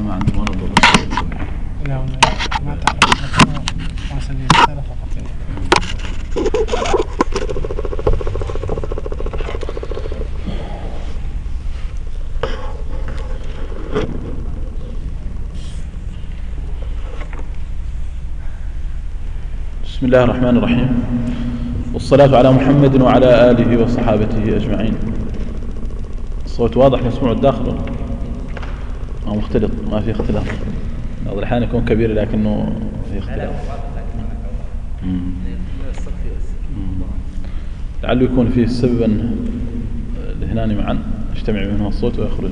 ما عندي مرض ولا لا ما تعرف ما أسأل لي رسالة فقط. بسم الله الرحمن الرحيم، والصلاة على محمد وعلى آله وصحابته أجمعين. الصوت واضح مسموع الداخل أو مختلط؟ ما في اختلاط، بعض الأحيان يكون كبير لكنه في اختلاط. لعله يكون فيه سببا الاثنان معا يجتمع منهما الصوت ويخرج.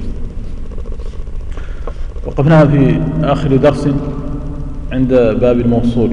وقفنا في آخر درس عند باب الموصول،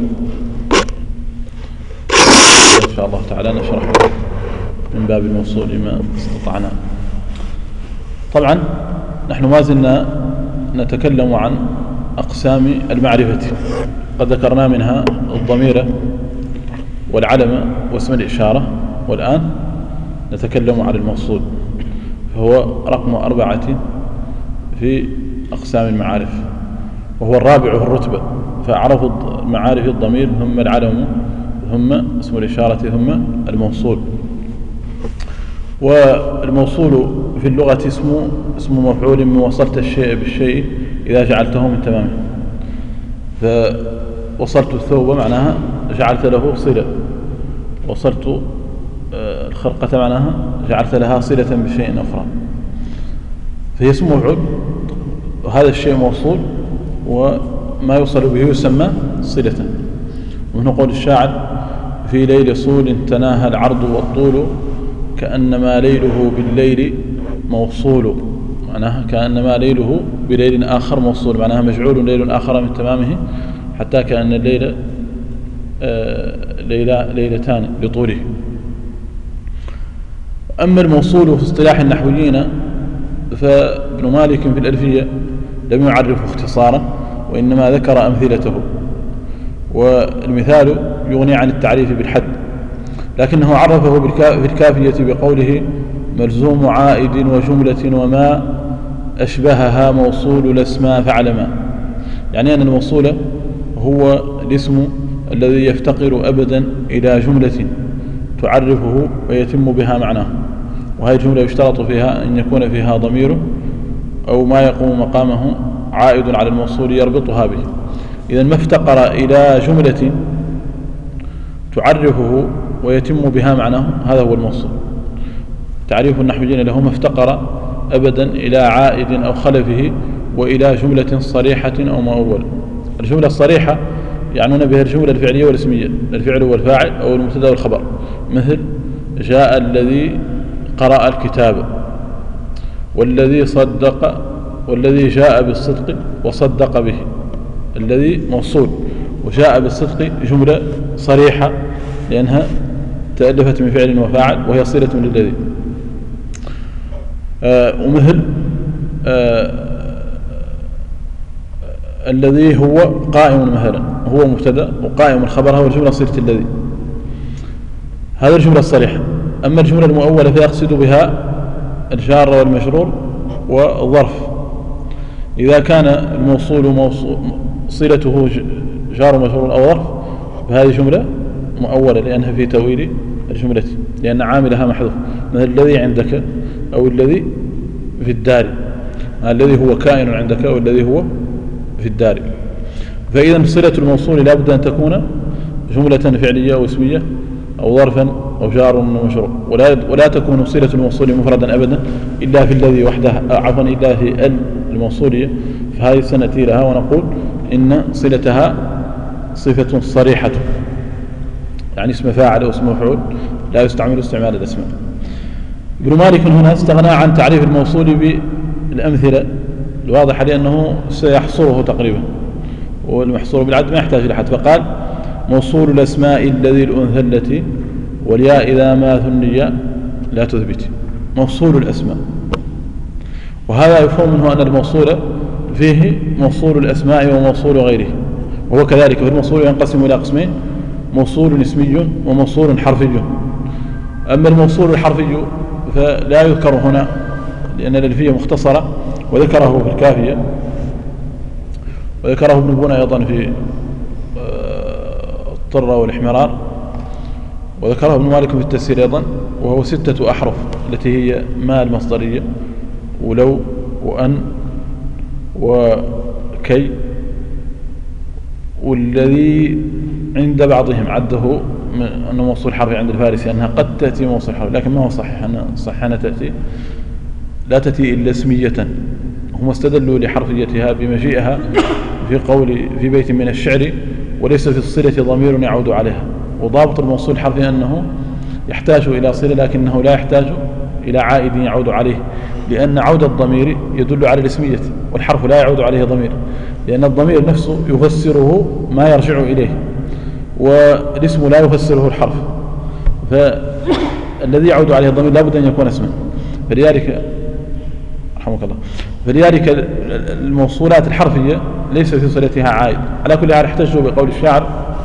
إن شاء الله تعالى نشرح من باب الموصول ما استطعنا. طبعا نحن ما زلنا نتكلم عن أقسام المعرفة، قد ذكرنا منها الضمير والعلم واسم الإشارة، والآن نتكلم عن الموصول، فهو رقم 4 في أقسام المعارف، وهو الرابع في الرتبة. فأعرف المعارف الضمير ثم العلم ثم اسم الإشارة ثم الموصول. والموصول في اللغة اسم مفعول من وصلت الشيء بالشيء إذا جعلته من تمامه. فوصلت الثوب معناها جعلت له صلة، وصلت الخرقة معناها جعلت لها صلة بشيء أخرى، فهي اسم مفعول، وهذا الشيء موصول، وما يوصل به يسمى صلة. ومن قول الشاعر: في ليل صول تناهى العرض والطول، كأنما ليله بالليل موصول، معناها كأنما ليله بليل آخر موصول، معناها مجعول ليل آخر من تمامه، حتى كأن الليل ليلتان لطوله. أما الموصول في اصطلاح النحويين فابن مالك في الألفية لم يعرفه اختصارا، وإنما ذكر أمثلته، والمثال يغني عن التعريف بالحد، لكنه عرفه في الكافية بقوله: ملزوم عائد وجملة وما أشبهها موصول الأسماء فاعلما. يعني أن الموصول هو الاسم الذي يفتقر أبدا إلى جملة تعرفه ويتم بها معناه، وهذه الجملة يشترط فيها أن يكون فيها ضمير أو ما يقوم مقامه عائد على الموصول يربطها به. إذا ما افتقر إلى جملة تعرفه ويتم بها معناه هذا هو الموصول. تعريف النحويين له: ما افتقر أبدا إلى عائد أو خلفه وإلى جملة صريحة أو مؤول. الجملة الصريحة يعنون بها الجملة الفعلية والاسمية، الفعل والفاعل أو المبتدا والخبر، مثل: جاء الذي قرأ الكتاب، والذي صدق، والذي جاء بالصدق وصدق به. الذي موصول، وجاء بالصدق جملة صريحة لأنها تألفت من فعل وفاعل وهي صلة للذي. ومثل الذي هو قائم مثلا، هو مبتدا وقائم الخبر هو الجملة صلة الذي، هذا الجملة الصريحة. أما الجملة المؤولة فيقصد بها الجار والمجرور والظرف. إذا كان الموصول صلته جار ومجرور أو ظرف فهذه جملة مؤولة لأنها في تأويل الجملة، لأن عاملها محذوف، مثل الذي عندك أو الذي في الدار، الذي هو كائن عندك أو الذي هو في الدار. فإذا صلة الموصول لا بد أن تكون جملة فعلية أو اسمية أو ظرفا أو جار ومجرور، ولا تكون صلة الموصول مفردا أبدا إلا في الذي وحده، عفوا إلا في الموصولية، فهذه سنأتي لها ونقول إن صلتها صفة صريحة، يعني اسم فاعل أو اسم مفعول لا يستعمل استعمال الأسماء. ابن مالك هنا استغنى عن تعريف الموصول بالأمثلة الواضحة لأنه سيحصره تقريبا، والمحصور بالعد ما يحتاج لحد، فقال: موصول الأسماء الذي الأنثى التي والياء إذا ما ثني لا تثبت. موصول الأسماء، وهذا يفهم منه أن الموصول فيه موصول الأسماء وموصول غيره، وهو كذلك. فالموصول ينقسم إلى قسمين: موصول اسمي وموصول حرفي. أما الموصول الحرفي فلا يذكر هنا لأن الألفية مختصرة، وذكره في الكافية وذكره ابن بونة أيضا في الطرة والإحمرار، وذكره ابن مالك في التفسير أيضا، وهو 6 أحرف التي هي ما المصدرية، ولو وأن وكي، والذي عند بعضهم عده أنه موصول حرفي عند الفارسي، أنها قد تأتي موصول حرفي، لكن ما هو صحيح. أن صحيح أنها لا تأتي إلا اسمية. هم استدلوا لحرفيتها بمجيئها في بيت من الشعر: وليس في الصلة ضمير يعود عليها. وضابط الموصول الحرفي أنه يحتاج إلى صلة، لكنه لا يحتاج إلى عائد يعود عليه، لأن عود الضمير يدل على الاسمية، والحرف لا يعود عليه ضمير، لأن الضمير نفسه يفسره ما يرجع إليه، والاسم لا يفسره الحرف، فالذي يعود عليه الضمير لا بد أن يكون اسما. فلذلك رحمك الله، فلذلك الموصولات الحرفية ليس في صلتها عائد. على كل حال احتجوا بقول الشاعر: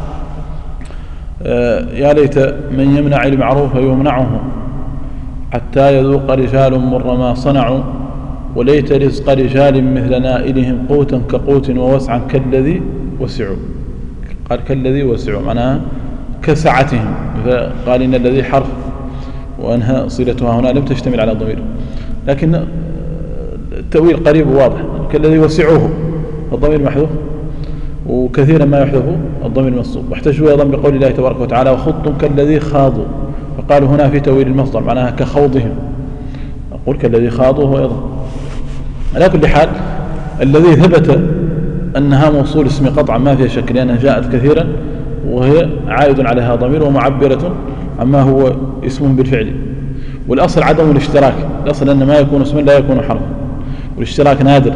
يا ليت من يمنع المعروف يمنعه، حتى يذوق رجال مر ما صنعوا، وليت رزق رجال مثل نائلهم قوتا كقوت ووسعا كالذي وسعوا. قال كالذي وسعوا معناها كسعتهم، فقال إن الذي حرف وأنها صلتها هنا لم تشتمل على الضمير، لكن التأويل قريب وواضح. كالذي وسعوه الضمير محذوف، وكثيرا ما يحذف الضمير المنصوب. واحتجوا أيضا بقول الله تبارك وتعالى: وخضتم كالذي خاضوا، فقالوا هنا في تأويل المصدر معناها كخوضهم، أقول كالذي خاضوا هو أيضا. على كل حال الذي ثبت أنها موصول اسم قطعا ما فيها شك، لأنها جاءت كثيرا وهي عائد عليها ضمير ومعبرة عما هو اسم بالفعل. والأصل عدم الاشتراك، الأصل أن ما يكون اسما لا يكون حرفا، والاشتراك نادر.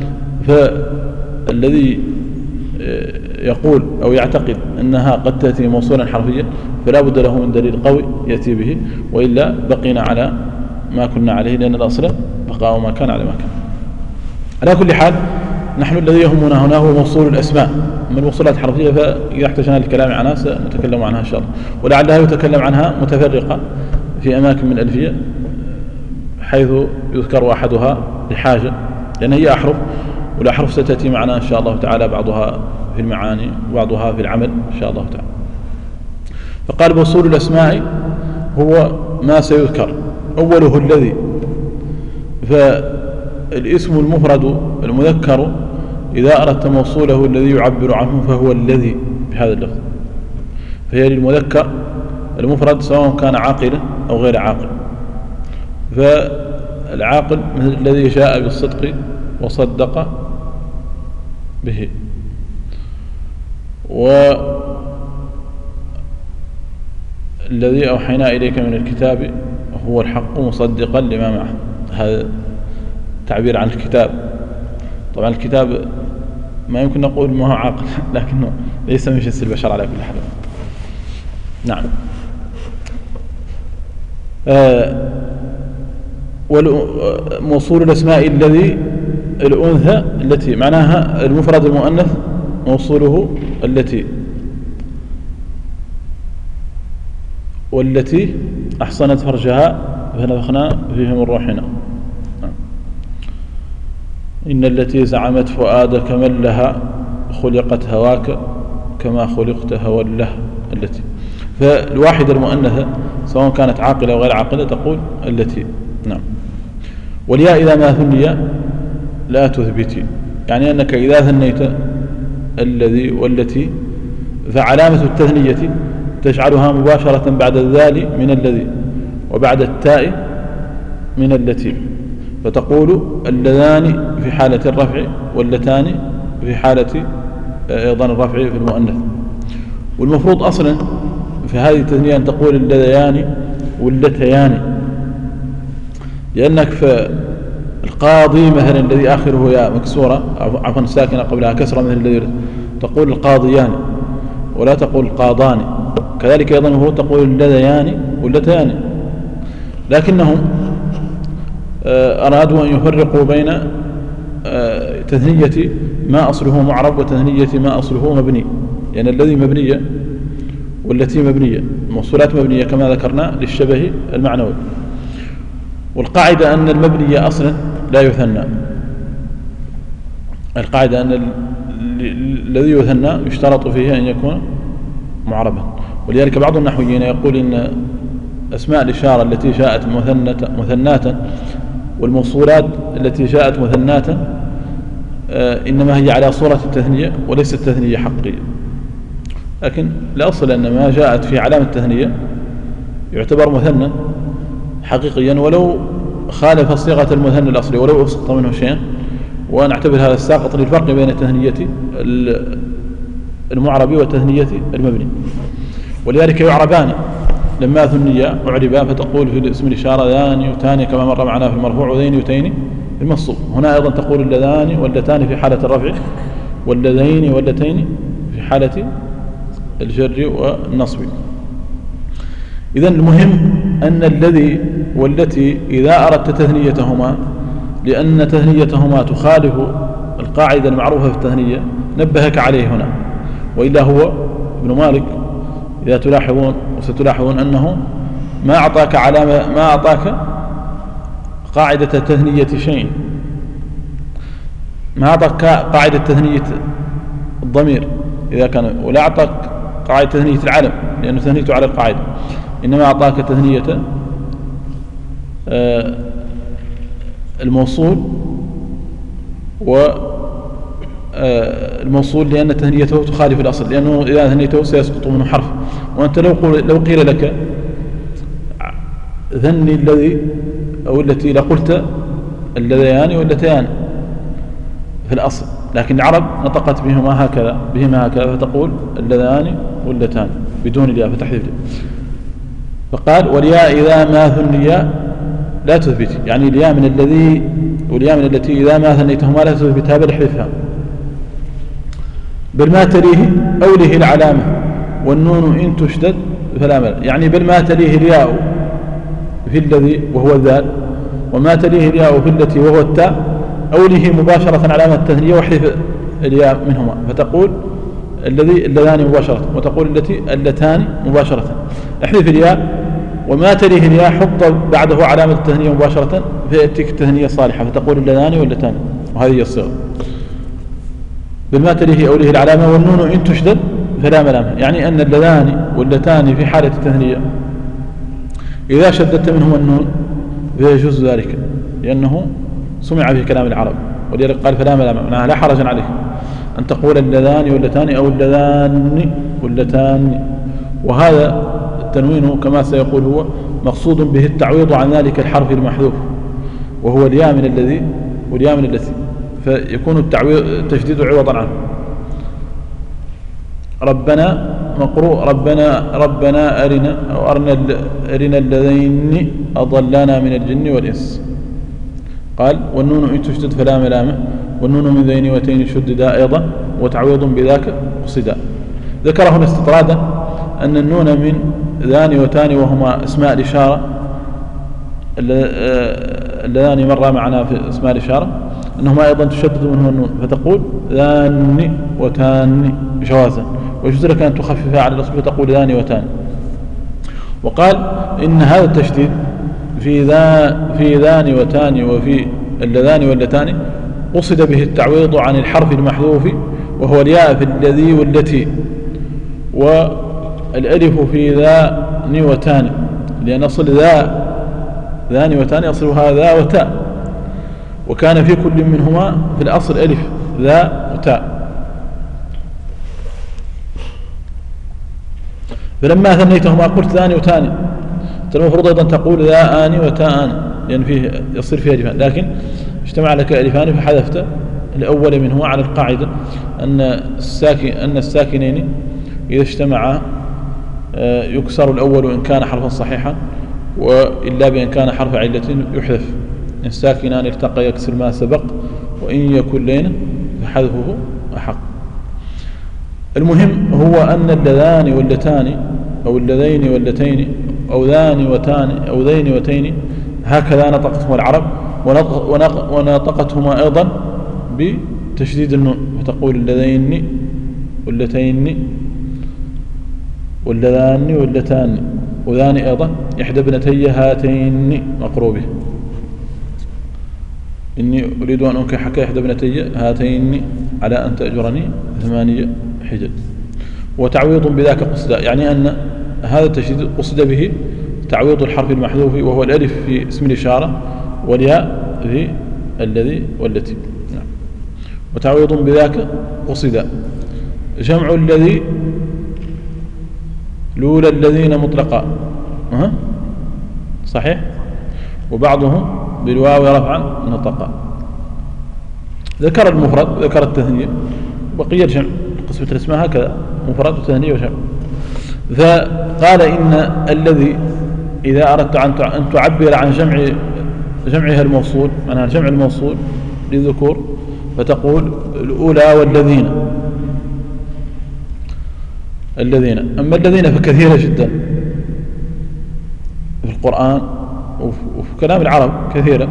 فالذي يقول أو يعتقد أنها قد تأتي موصولا حرفيا فلا بد له من دليل قوي يأتي به، وإلا بقينا على ما كنا عليه، لأن الأصل بقاء ما كان على ما كان. على كل حال نحن الذي يهمنا هنا هو موصول الأسماء من موصولات الحرفية، فإذا احتجنا للكلام عنها سنتكلم عنها إن شاء الله، ولعلها يتكلم عنها متفرقة في أماكن من الألفية، حيث يذكر أحدها لحاجة، لأن هي أحرف، والأحرف ستأتي معنا إن شاء الله تعالى، بعضها في المعاني وبعضها في العمل إن شاء الله تعالى. فقال: موصول الأسماء هو ما سيذكر، أوله الذي، فالاسم المفرد المذكر إذا أردت موصوله الذي يعبر عنه فهو الذي بهذا اللفظ، فهي للمذكر المفرد سواء كان عاقلا أو غير عاقل. فالعاقل مثل الذي جاء بالصدق وصدق به، والذي أوحينا إليك من الكتاب هو الحق مصدقا لما معه. هذا تعبير عن الكتاب. طبعا الكتاب ما يمكن نقول ما هو عاقل، لكنه ليس من جنس البشر على كل حال. نعم. وموصول الأسماء الذي الأنثى التي معناها المفرد المؤنث موصوله التي، والتي أحصنت فرجها فنفخنا فيه من روحنا. إن التي زعمت فؤادك من لها خلقت هواك كما خلقت هوى له التي. فالواحدة المؤنثة سواء كانت عاقلة أو غير عاقلة تقول التي. نعم. والياء إذا ما ثني لا تثبتي، يعني أنك إذا ثنيت الذي والتي فعلامة التثنية تجعلها مباشرة بعد الذال من الذي، وبعد التاء من التي، فتقول اللذان في حالة الرفع واللتان في حالة أيضا الرفع في المؤنث. والمفروض أصلا في هذه التثنية أن تقول اللذيان واللتيان، لأنك في القاضي مثلا الذي آخره ياء مكسورة عفوا ساكنة قبلها كسرة مثل الذي تقول القاضيان ولا تقول القاضان. كذلك أيضا المفروض تقول اللذيان واللتيان، لكنهم أرادوا أن يفرقوا بين تثنية ما أصله معرب وتثنية ما أصله مبني، لأن الذي مبنية والتي مبنية، الموصولات مبنية كما ذكرنا للشبه المعنوي. والقاعدة أن المبني أصلا لا يثنى، القاعدة أن الذي يثنى يشترط فيه أن يكون معربا. ولذلك بعض النحويين يقول إن أسماء الإشارة التي جاءت مثناة والموصولات التي جاءت مثناة إنما هي على صورة التثنية وليست تثنية حقيقية، لكن الأصل أن ما جاءت في علامة التثنية يعتبر مثنى حقيقيا ولو خالف صيغة المثنى الأصلي ولو أسقط منه شيء، ونعتبر هذا الساقط للفرق بين التثنية المعربي والتثنية المبني. ولذلك يعربان لما ثنيا أعربا، فتقول في اسم الإشارة ذان وتاني كما مر معنا في المرفوع وذين وتين في المنصوب. هنا أيضا تقول اللذان واللتان في حالة الرفع واللذين واللتين في حالة الجر والنصب. إذن المهم أن الذي والتي إذا أردت تثنيتهما لأن تثنيتهما تخالف القاعدة المعروفة في التثنية نبهك عليه هنا، وإلا هو ابن مالك إذا تلاحظون وستلاحظون أنه ما أعطاك علامة، ما أعطاك قاعدة التثنية شيء، ما أعطاك قاعدة تثنية الضمير إذا كان، ولا أعطاك قاعدة تثنية العلم لأنه تثنيته على القاعدة، إنما أعطاك تثنية الموصول والموصول لأن تثنيته تخالف الأصل، لأنه إذا ثنيته سيسقط منه حرف. وأنت لو قيل لك ثني الذي أو التي لقلت اللذيان واللتيان في الأصل، لكن العرب نطقت بهما هكذا فتقول اللذان واللتان بدون الياء فتحذف الياء. فقال والياء إذا ما ثنيا لا تثبت، يعني الياء من الذي والياء من التي إذا ما ثنيتهما لا تثبتها بل احذفها. بل ما تليه أوله العلامة والنون إن تشدد فلا مل، يعني بل ما تليه الياء في الذي وهو الذال وما تليه الياء في التي وهو التاء أوله مباشرة علامة التثنية واحذف الياء منهما، فتقول الذي اللذان مباشرة وتقول التي اللتان مباشرة، احذف الياء وما تليه الياء حط بعده علامة التثنية مباشرة فيأتيك التثنية الصالحة فتقول اللذان واللتان، وهذه هي الصيغة. بالما تليه أوله العلامة والنون إن تشدد فلا ملامة، يعني أن اللذان واللتان في حالة التثنية إذا شددت منهما النون فيجوز ذلك لأنه سمع في كلام العرب، ولذلك قال فلا ملامة، معناها لا حرج عليه أن تقول اللذان واللتان أو اللذان واللتان. وهذا التنوين كما سيقول هو مقصود به التعويض عن ذلك الحرف المحذوف وهو الياء من الذي والياء من التي، فيكون التشديد عوضا عنه. ربنا مقروء ربنا أرنا أو أرنا اللذين أضلانا من الجن والإنس. قال والنون إن تشدد فلا ملامة والنون من ذين وتين شددا أيضا وتعويض بذاك قصدا. ذكر هنا استطرادا أن النون من ذان وتان وهما اسماء الإشارة اللذان مر معنا في اسماء الإشارة أنهما أيضا تشدد منهما النون فتقول ذان وتان جوازا، ويجوز لك أن تخففها على الأصل فتقول ذان وتان. وقال إن هذا التشديد في ذان وتان وفي اللذان واللتان قصد به التعويض عن الحرف المحذوف وهو الياء في الذي والتي، والألف في ذان وتان، لأن أصل ذان وتان أصلها ذا وتاء، وكان في كل منهما في الأصل ألف ذا وتاء. فلما ثنيتهما قلت ذاني وتاني، المفروض أيضا تقول ذا آني وتاء لأن فيه يصير فيه ألفان، لكن اجتمع لك ألفان فحذفت الأول منهما على القاعدة أن الساكنين إذا اجتمعا يكسر الأول إن كان حرفا صحيحا، وإلا بأن كان حرف علة يحذف. إن الساكنان التقى يكسر ما سبق وإن يكن لين فحذفه أحق. المهم هو أن اللذان واللتان أو اللذين واللتين أو ذان وتان أو ذين وتين هكذا نطقتهما العرب، ونطقتهما أيضا بتشديد النون فتقول اللذين واللتين واللذان واللتان وذان أيضا إحدى ابنتي هاتين مقروبه. إني أريد أن أنكحك إحدى ابنتي هاتين على أن تأجرني 8 حجج. وتعويض بذاك قصد، يعني أن هذا التشديد قصد به تعويض الحرف المحذوف وهو الألف في اسم الإشارة والياء في الذي والتي. نعم. وتعويض بذاك قصد جمع الذي لولا الذين مطلقا صحيح، وبعضهم بالواو رفعا نطقا. ذكر المفرد ذكر التثنية، بقي الجمع قسمة الاسماء هكذا مفرد وتثنية وجمع. فقال إن الذي إذا أردت أن تعبر عن جمعها الموصول، معناها الجمع الموصول للذكور، فتقول الأولى والذين. أما الذين فكثيرة جدا في القرآن وفي كلام العرب كثيرة.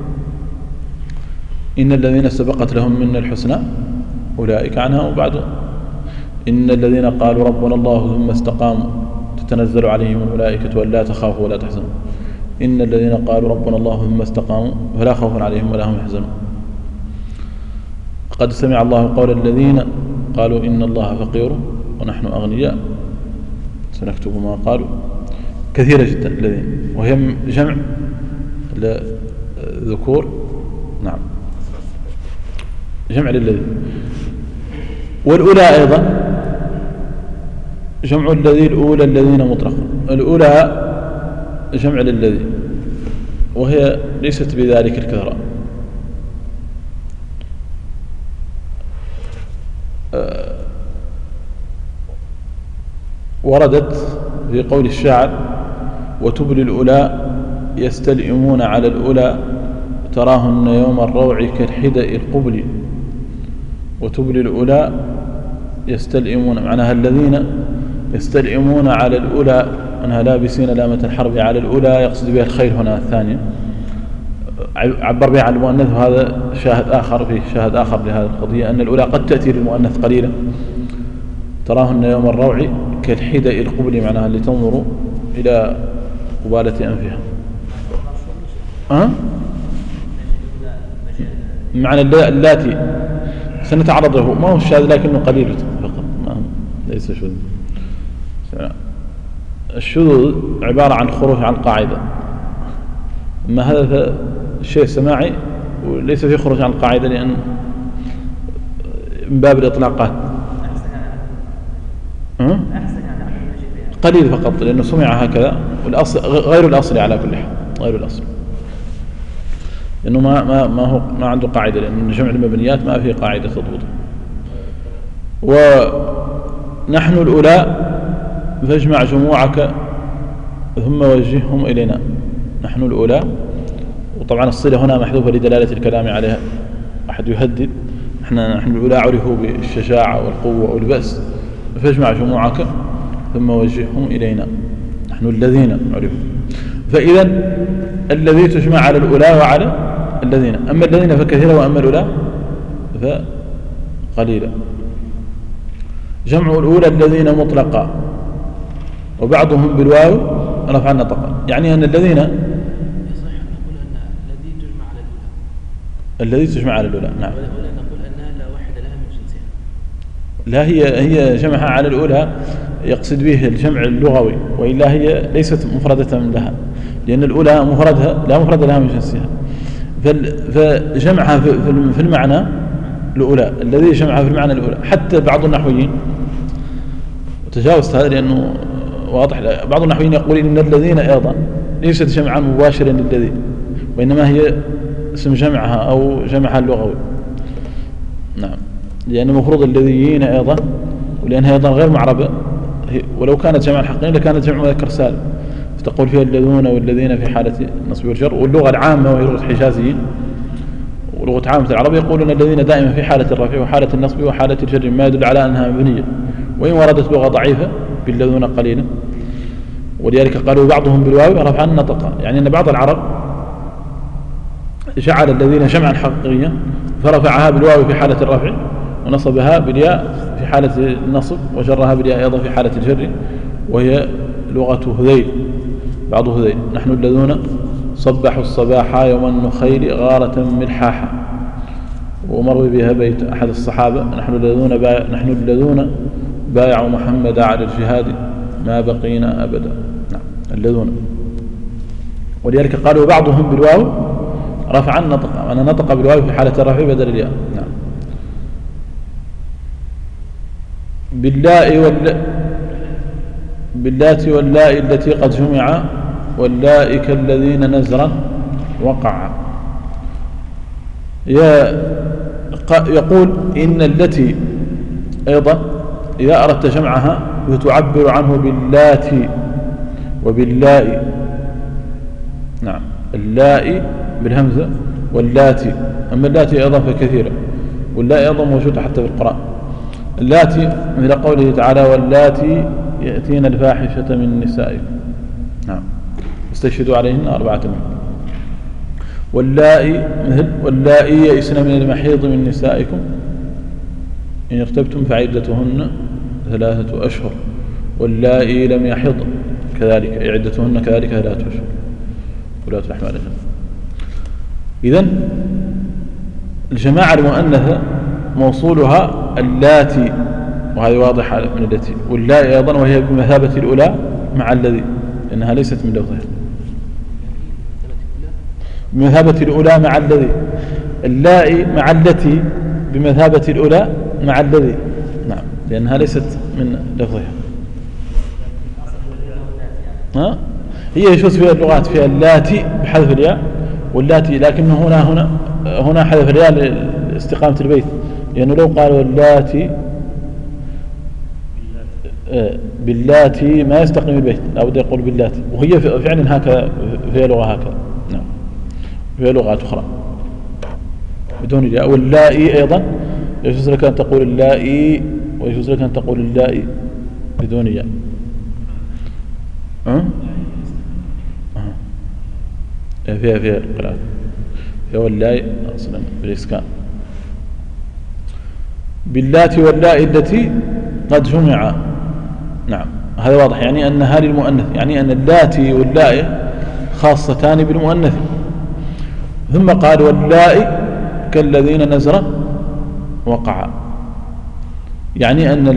إن الذين سبقت لهم من الحسنى أولئك عنها وبعد. إن الذين قالوا ربنا الله ثم استقاموا تتنزل عليهم الملائكة ولا تخافوا ولا تحزنوا. إن الذين قالوا ربنا الله ثم استقاموا فلا خوف عليهم ولا هم يحزنون. قد سمع الله قول الذين قالوا إن الله فقير ونحن أغنياء سنكتب ما قالوا. كثيرة جدا الذين، وهي جمع لذكور. نعم، جمع للذين. والأولى أيضا جمع الذي الأولى الذين مطلقا. الأولى جمع للذي، وهي ليست بذلك الكثرة. وردت في قول الشاعر وتبلي الأولى يستلئمون على الأولى تراهن يوم الروع كالحدأ القبل. وتبلي الأولى يستلئمون، معناها الذين يستلئمون على الأولى أنها لابسين لامة الحرب على الأولى، يقصد بها الخيل هنا الثانية، عبر بها عن المؤنث. وهذا شاهد آخر، فيه شاهد آخر لهذه القضية، أن الأولى قد تأتي للمؤنث قليلا. تراهن يوم الروع كالحدأ القبل، معناها اللي تنظر إلى قبالة أنفها. معنى اللاتي سنتعرض له، ما هو الشاذ لكنه قليل فقط، ليس شذ. الشذوذ عبارة عن خروج عن قاعدة، أما هذا شيء سماعي وليس فيه خروج عن القاعدة، لأن من باب الإطلاقات قليل فقط، لأنه سمع هكذا، والأصل غير الأصل على كل حال، غير الأصل، لأنه ما عنده قاعدة، لأن جمع المبنيات ما فيه قاعدة تضبطه. ونحن الأولى فاجمع جموعك ثم وجههم إلينا. نحن الأولى، وطبعا الصلة هنا محذوفة لدلالة الكلام عليها. أحد يهدد، نحن الأولى عرفوا بالشجاعة والقوة والبأس، فاجمع جموعك ثم وجههم إلينا. نحن الذين عرفوا. فإذا الذي تجمع على الأولى وعلى الذين. أما الذين فكثيرة، وأما الأولى فقليلة. جمع الأولى الذين مطلقا، وبعضهم بالواو رفع النطق، يعني أن الذين يصح أن نقول أن الذي تجمع على الأولى، الذي تجمع على الأولى. نعم، ولا نقول أنها لا واحد لها من جنسها. لا، هي جمعها على الأولى يقصد به الجمع اللغوي، وإلا هي ليست مفردة لها، لأن الأولى مفردها لا مفرد لها من جنسها. فجمعها في المعنى الأولى، الذي جمعها في المعنى الأولى. حتى بعض النحويين، وتجاوزت هذا لأنه واضح، بعض النحويين يقول إن الذين أيضا ليست جمعا مباشرا للذي، وإنما هي اسم جمعها أو جمعها اللغوي. نعم، لأن مفروض الذيين أيضا، ولأنها أيضا غير معربة، ولو كانت جمعا حقيقيا لكانت جمع مذكر سالم، فتقول فيها الذين والذين في حالة النصب والجر. واللغة العامة وهي لغة الحجازيين ولغة عامة العرب يقولون الذين دائما في حالة الرفع وحالة النصب وحالة الجر، ما يدل على أنها مبنية، وإن وردت لغة ضعيفة بالذين قليلا. ولذلك قالوا بعضهم بالواو رفعا نطقا، يعني أن بعض العرب جعل الذين جمعا حقيقيا فرفعها بالواو في حالة الرفع، ونصبها بالياء في حالة النصب، وجرها بالياء أيضا في حالة الجر، وهي لغة هذيل، بعض هذيل. نحن الذين صبحوا الصباحا يوم النخيل غارة ملحاحا. ومروي بها بيت أحد الصحابة: نحن الذين بايعوا محمد على الجهاد ما بقينا أبدا. نعم الذين. ولذلك قالوا بعضهم بالواو رفعا نطق، أنا نطق بالواو في حالة الرفع بدل الياء. نعم. باللات واللاء التي قد جمع واللاء كالذين نزرا وقع. يقول إن التي أيضا إذا أردت جمعها وتعبر عنه باللات وباللاء. نعم اللاء بالهمزة واللاتي. أما اللاتي أيضا فكثيرة، واللاء أيضا موجودة حتى في القرآن. اللاتي مثل قوله تعالى: واللاتي يأتين الفاحشة من نسائكم. نعم استشهدوا عليهن 4 منكم. واللائي مثل: واللائي يئسن من المحيض من نسائكم إن ارتبتم فعدتهن 3 أشهر. واللائي لم يحض كذلك عدتهن كذلك 3 أشهر. ولاة الأحمال الجنة. إذن الجماعة المؤنثة موصولها اللاتي، وهذه واضحة من التي. واللائي أيضا وهي بمثابة الأولى مع الذي، لأنها ليست من لفظها. بمثابة الأولى مع الذي. اللائي مع التي بمثابة الأولى مع الذي. نعم لأنها ليست من لفظها. هي يجوز فيها اللغات فيها اللاتي بحذف الياء واللاتي، لكنه هنا حذف الياء لاستقامة البيت، لأنه لو قال اللاتي باللاتي ما يستقيم البيت، لا بد يقول باللاتي. وهي فعلا هكذا فيها لغة هكذا. نعم فيها لغات أخرى بدون الياء. واللائي أيضا يجوز لك أن تقول اللائي، ويجوز لك أن تقول اللائي بدون الياء. فيها القراءة فيها واللائي أصلا بالإسكان. باللاتي واللائي التي قد جمع. نعم هذا واضح، يعني أنها للمؤنث، يعني أن اللاتي واللائي خاصتان بالمؤنث. ثم قال: واللائي كالذين نزر وقع. يعني أن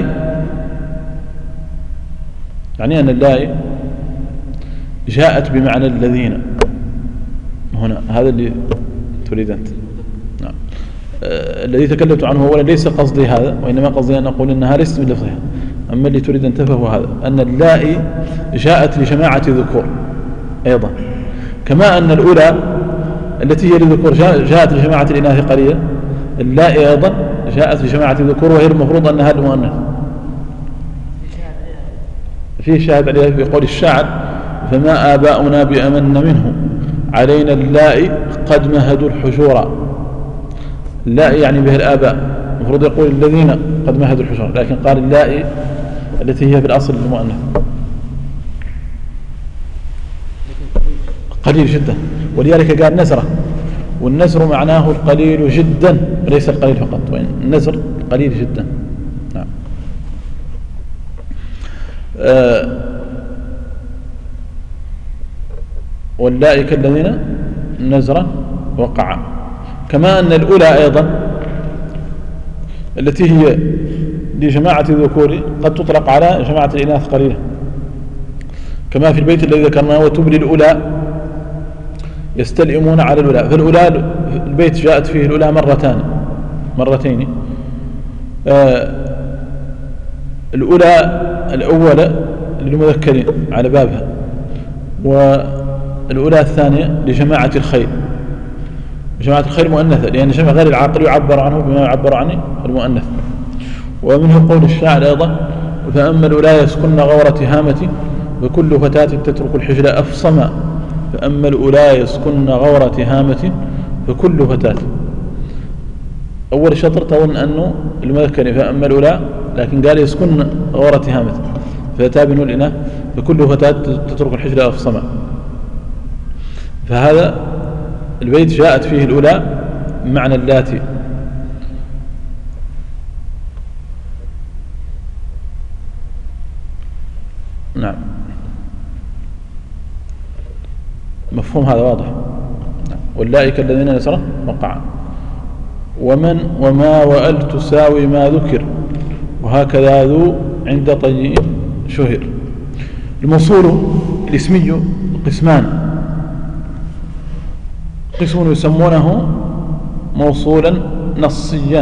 اللائي جاءت بمعنى الذين هنا. هذا اللي تريد أنت. نعم الذي تكلمت عنه أولا ليس قصدي هذا، وإنما قصدي أن أقول أنها ليست من لفظها. أما اللي تريد أن تفهمه هذا، أن اللائي جاءت لجماعة ذكور أيضا، كما أن الأولى التي هي للذكور جاءت لجماعة الإناث قليلا. اللائي أيضا جاءت لجماعة الذكور، وهي المفروض أنها المؤنث. فيه شاهد عليها في قول الشاعر: فما آباؤنا بأمن منه علينا اللائي قد مهدوا الحجورا. اللائي يعني به الآباء، المفروض يقول الذين قد مهدوا الحجورا، لكن قال اللائي التي هي في الأصل المؤنث. قليل جدا، ولذلك قال نزرة، والنزر معناه القليل جدا وليس القليل فقط، وإن النزر قليل جدا. نعم. واللائي كالذين نزرا وقعا. كما أن الأولى أيضا التي هي لجماعة الذكور قد تطلق على جماعة الإناث قليلا، كما في البيت الذي ذكرناه: وتبلي الأولى يستلئمون على الأولى. فالأولى البيت جاءت فيه الأولى مرتين. الأولى الأولى للمذكرين على بابها، والأولى الثانية لجماعة الخير. جماعة الخير مؤنثة، لأن جمع غير العاقل يعبر عنه بما يعبر عنه المؤنث. ومنه قول الشاعر أيضا: فأما الأولى يسكن غورة تهامة وكل فتاة تترك الحجل أفصما. فأما الأولى يسكن غورة تهامة فكل فتاة. أول شطر تظن أنه المذكر فأما الأولى، لكن قال يسكن غورة تهامة فتابن الإناث فكل فتاة تترك الحجل أفصما. فهذا البيت جاءت فيه الأولى معنى اللاتي. نعم. مفهوم هذا واضح. واللائك الذين يسرى وقعا. ومن وما وأل تساوي ما ذكر وهكذا ذو عند طيء شهر. الموصول الاسمي قسمان، قسم يسمونه موصولا نصيا،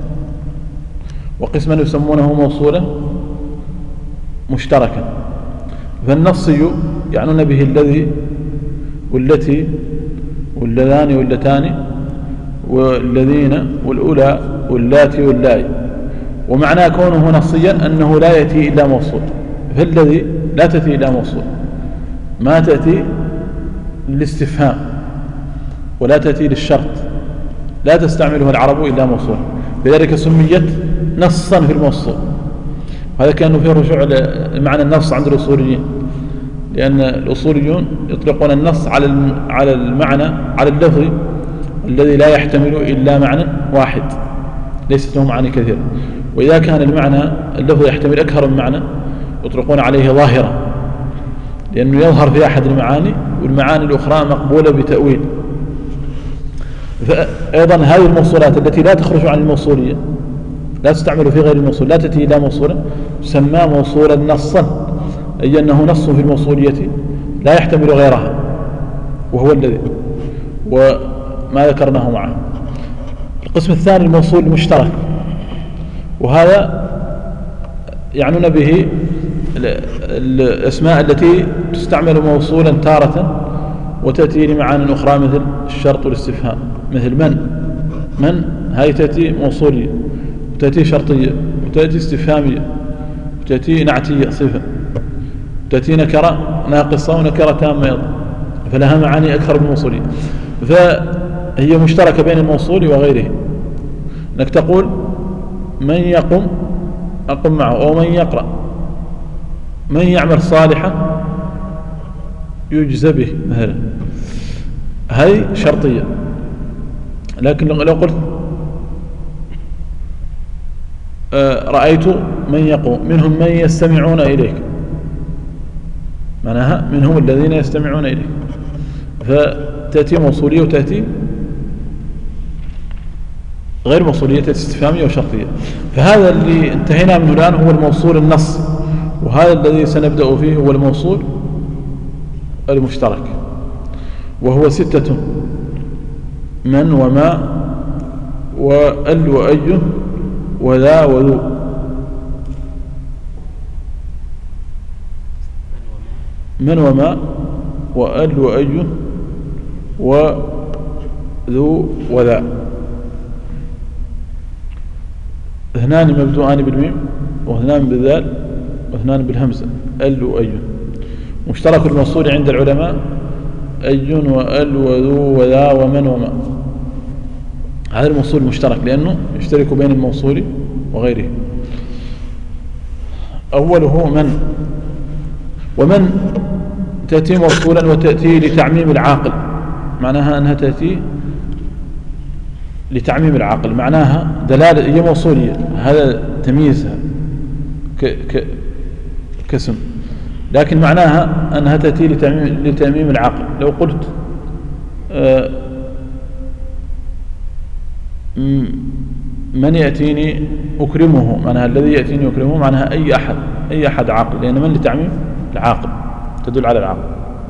وقسما يسمونه موصولا مشتركا. فالنصي يعنون به الذي والتي واللذان واللتان والذين والأولى واللاتي واللائي. ومعنى كونه نصيا أنه لا يأتي إلا موصول. فالذي لا تأتي إلا موصول، ما تأتي للاستفهام ولا تأتي للشرط، لا تستعمله العرب إلا موصول، لذلك سميت نصا في الموصول. هذا كأنه فيه رجوع لمعنى النص عند الأصوليين، لأن الأصوليون يطلقون النص على المعنى، على اللفظ الذي لا يحتمل إلا معنى واحد، ليست له معاني كثيرة. وإذا كان المعنى اللفظ يحتمل أكثر من معنى يطلقون عليه ظاهرة، لأنه يظهر في أحد المعاني والمعاني الأخرى مقبولة بتأويل. فأيضا هذه الموصولات التي لا تخرج عن الموصولية، لا تستعمل في غير الموصول، لا تأتي إلى موصولا، تسمى موصولا نصا، أي أنه نص في الموصولية لا يحتمل غيرها، وهو الذي وما ذكرناه معه. القسم الثاني الموصول المشترك، وهذا يعنون به الأسماء التي تستعمل موصولا تارة وتأتي لمعاني أخرى مثل الشرط والاستفهام، مثل من هاي تأتي موصولية وتأتي شرطية وتأتي استفهامية وتأتي نعتية صفة، تأتي نكرة ناقصة ونكرة تامة، فلها معاني أكثر من الموصولية. فهي مشتركة بين الموصول وغيره، أنك تقول من يقم أقم معه، أو من يقرأ، من يعمل صالحا يجزى به مثلا، هذه شرطية. لكن لو قلت رأيت من يقوم، منهم من يستمعون إليك، معناها منهم الذين يستمعون إليك، فتأتي موصولية وتأتي غير موصولية، تأتي استفهامية وشرطية. فهذا اللي انتهينا منه الآن هو الموصول النص، وهذا الذي سنبدأ فيه هو الموصول المشترك، وهو 6: من وما وأل وأي وذا وذو. من وما وأل وأي وذو وذا، اثنان مبدوءان بالميم واثنان بالذال واثنان بالهمزة، أل وأي. مشترك الموصول عند العلماء أي وأل وذو وذا ومن وما. هذا الموصول مشترك لأنه يشترك بين الموصول وغيره. أوله من، ومن تأتي موصولا وتأتي لتعميم العاقل، معناها أنها تأتي لتعميم العاقل، معناها دلالة، هي موصولية، هذا تمييزها كاسم، لكن معناها أنها تأتي لتعميم العاقل. لو قلت من يأتيني أكرمه، معناها الذي يأتيني أكرمه، معناها أي أحد عاقل، لأن من لتعميم العاقل تدل على العاقل.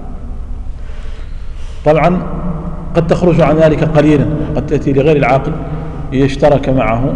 طبعا قد تخرج عن ذلك قليلا، قد تأتي لغير العاقل يشترك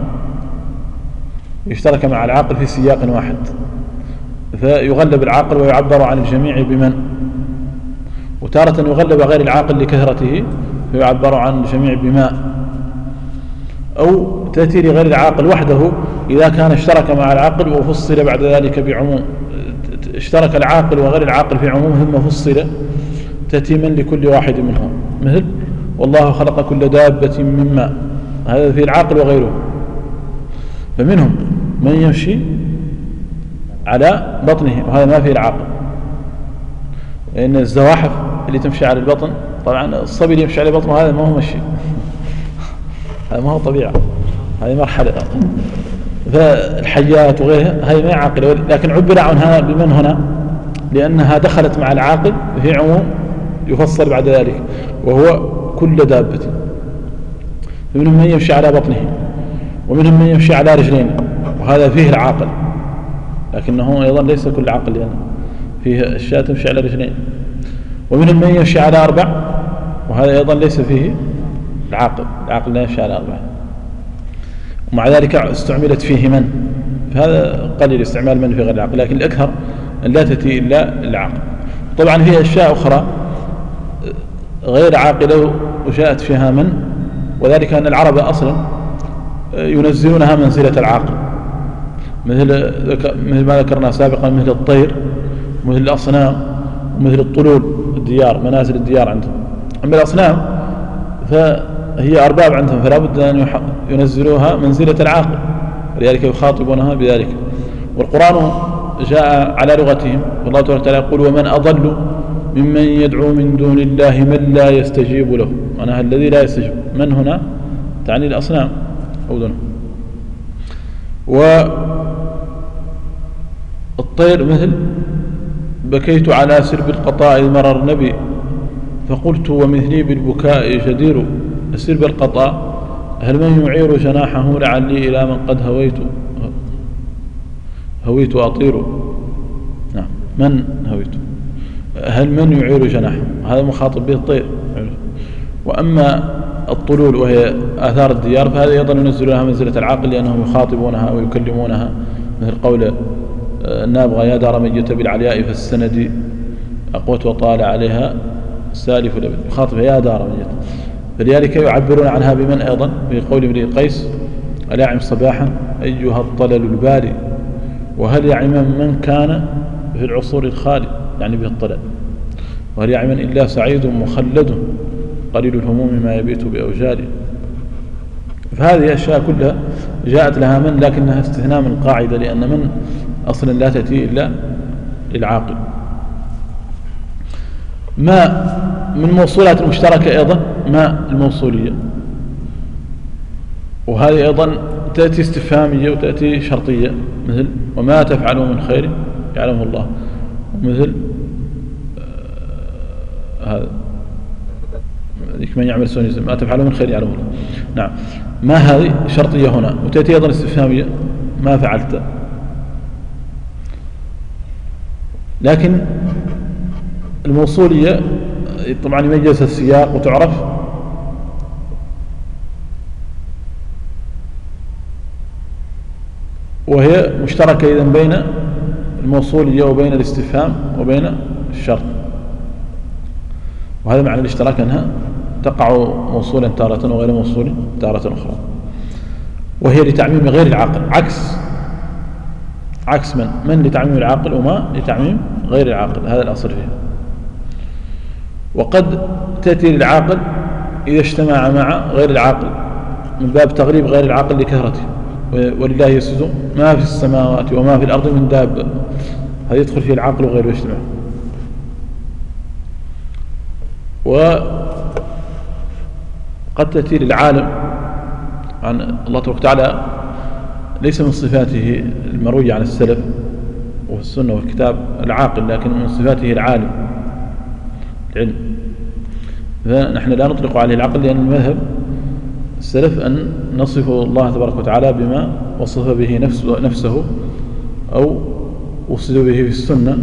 مع العاقل في سياق واحد، فيغلب العاقل ويعبر عن الجميع بمن، وتارة يغلب غير العاقل لكثرته فيعبر عن الجميع بما. أو تأتي لغير العاقل وحده إذا كان اشترك مع العاقل وفصل بعد ذلك بعموم، اشترك العاقل وغير العاقل في عموم ثم فصل، تأتي من لكل واحد منهم، مثل والله خلق كل دابة من ماء، هذا في العاقل وغيره. فمنهم من يمشي على بطنه، وهذا ما في العاقل، لأن الزواحف اللي تمشي على البطن، طبعا الصبي اللي يمشي على بطنه هذا ما هو مشي، هذا ما هو طبيعة، هذه مرحلة. فالحيات وغيرها هذه ما عاقلة، لكن عبر عنها بمن هنا لأنها دخلت مع العاقل في عموم يفصل بعد ذلك وهو كل دابة. فمنهم من يمشي على بطنه ومنهم من يمشي على رجلين وهذا فيه العاقل، لكنه أيضا ليس كل عاقل يعني فيه الشاة تمشي على رجلين. ومنهم من يمشي على 4 وهذا أيضا ليس فيه العاقل لا يمشي على 4. ومع ذلك استعملت فيه من، فهذا قليل استعمال من في غير العقل، لكن الأكثر أن لا تأتي إلا العقل. طبعا فيها أشياء أخرى غير عاقلة وجاءت فيها من، وذلك أن العرب أصلا ينزلونها منزلة العاقل، مثل ما ذكرنا سابقا، مثل الطير مثل الأصنام ومثل الطلول الديار، منازل الديار عندهم. أما الأصنام فهي أرباب عندهم فلا بد أن ينزلوها منزلة العاقل، ولذلك يخاطبونها بذلك. والقرآن جاء على لغتهم، والله تعالى يقول ومن أضل ممن يدعو من دون الله من لا يستجيب له. معناها الذي لا يستجيب، من هنا تعني الأصنام أو دونه. والطير مثل بكيت على سرب القطاء إذ مرر النبي فقلت ومثلي بالبكاء جدير. سرب القطاء هل من يعير جناحه لعلي إلى من قد هويت أطير. نعم، من هويت، هل من يعير جناحه، هذا مخاطب به الطير. وأما الطلول وهي آثار الديار فهذا أيضا ينزلونها منزلة العقل، لأنهم يخاطبونها ويكلمونها، مثل قول النابغة يا دار من يتبع العلياء فالسند أقوت وطال عليها سالف لبد، يخاطبها يا دار من يتبع. فلذلك يعبرون عنها بمن أيضا في قول امرئ القيس ألاعم صباحا أيها الطلل الباري وهل يعم من كان في العصور الخالي، يعني به الطلل، وهل يعم إلا سعيد مخلد قليل الهموم ما يبيت بأوجاري. فهذه أشياء كلها جاءت لها من، لكنها استثناء من القاعدة، لأن من أصلا لا تأتي إلا للعاقل. ما من موصولات المشتركة أيضا ما الموصولية، وهذه أيضا تأتي استفهامية وتأتي شرطية، مثل وما تفعلوا من خير يعلمه الله، ومثل هذا من يعمل سوءا ما تفعلوا من خير يعلمه الله. نعم، ما هذه شرطية هنا، وتأتي أيضا استفهامية ما فعلت. لكن الموصولية طبعا يميز السياق وتعرف، وهي مشتركة إذن بين الموصولية وبين الاستفهام وبين الشرط. وهذا معنى الاشتراك أنها تقع موصولا تارة وغير موصول تارة أخرى، وهي لتعميم غير العاقل، عكس من لتعميم العاقل وما لتعميم غير العاقل، هذا الأصل فيها. وقد تأتي للعاقل إذا اجتمع مع غير العاقل من باب تغليب غير العاقل لكثرته، ولله يسجد ما في السماوات وما في الأرض من دابة، هذا يدخل فيه العاقل وغيره يجتمع. وقد تأتي للعالم عن الله تبارك وتعالى، ليس من صفاته المروية عن السلف والسنة والكتاب العاقل، لكن من صفاته العالم العلم. فنحن لا نطلق عليه العقل، لأن المذهب السلف أن نصف الله تبارك وتعالى بما وصف به نفسه أو وصف به في السنة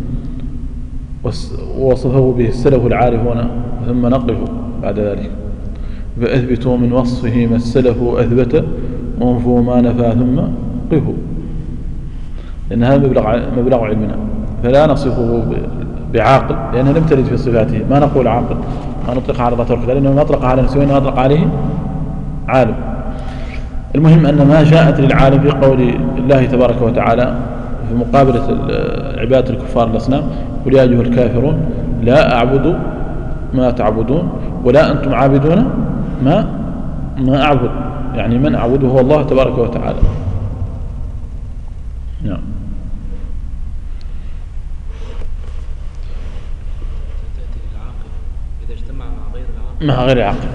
ووصفه به السلف العارفون، ثم نقف بعد ذلك فأثبتوا من وصفه ما السلف أثبت وانفوا ما نفى ثم قفوا، لأن هذا مبلغ علمنا. فلا نصفه بعاقل لأنها لم ترد في صفاته، ما نقول عاقل، ما نطلقها على الله تبارك وتعالى، لأنه ما أطلقها على نفسه وإنما أطلق عليه عالم. المهم أن ما جاءت للعالم في قول الله تبارك وتعالى في مقابلة عبادة الكفار الأصنام قل يا أيها الكافرون لا أعبد ما تعبدون ولا أنتم عابدون ما أعبد، يعني من أعبده هو الله تبارك وتعالى. نعم. مع غير العاقل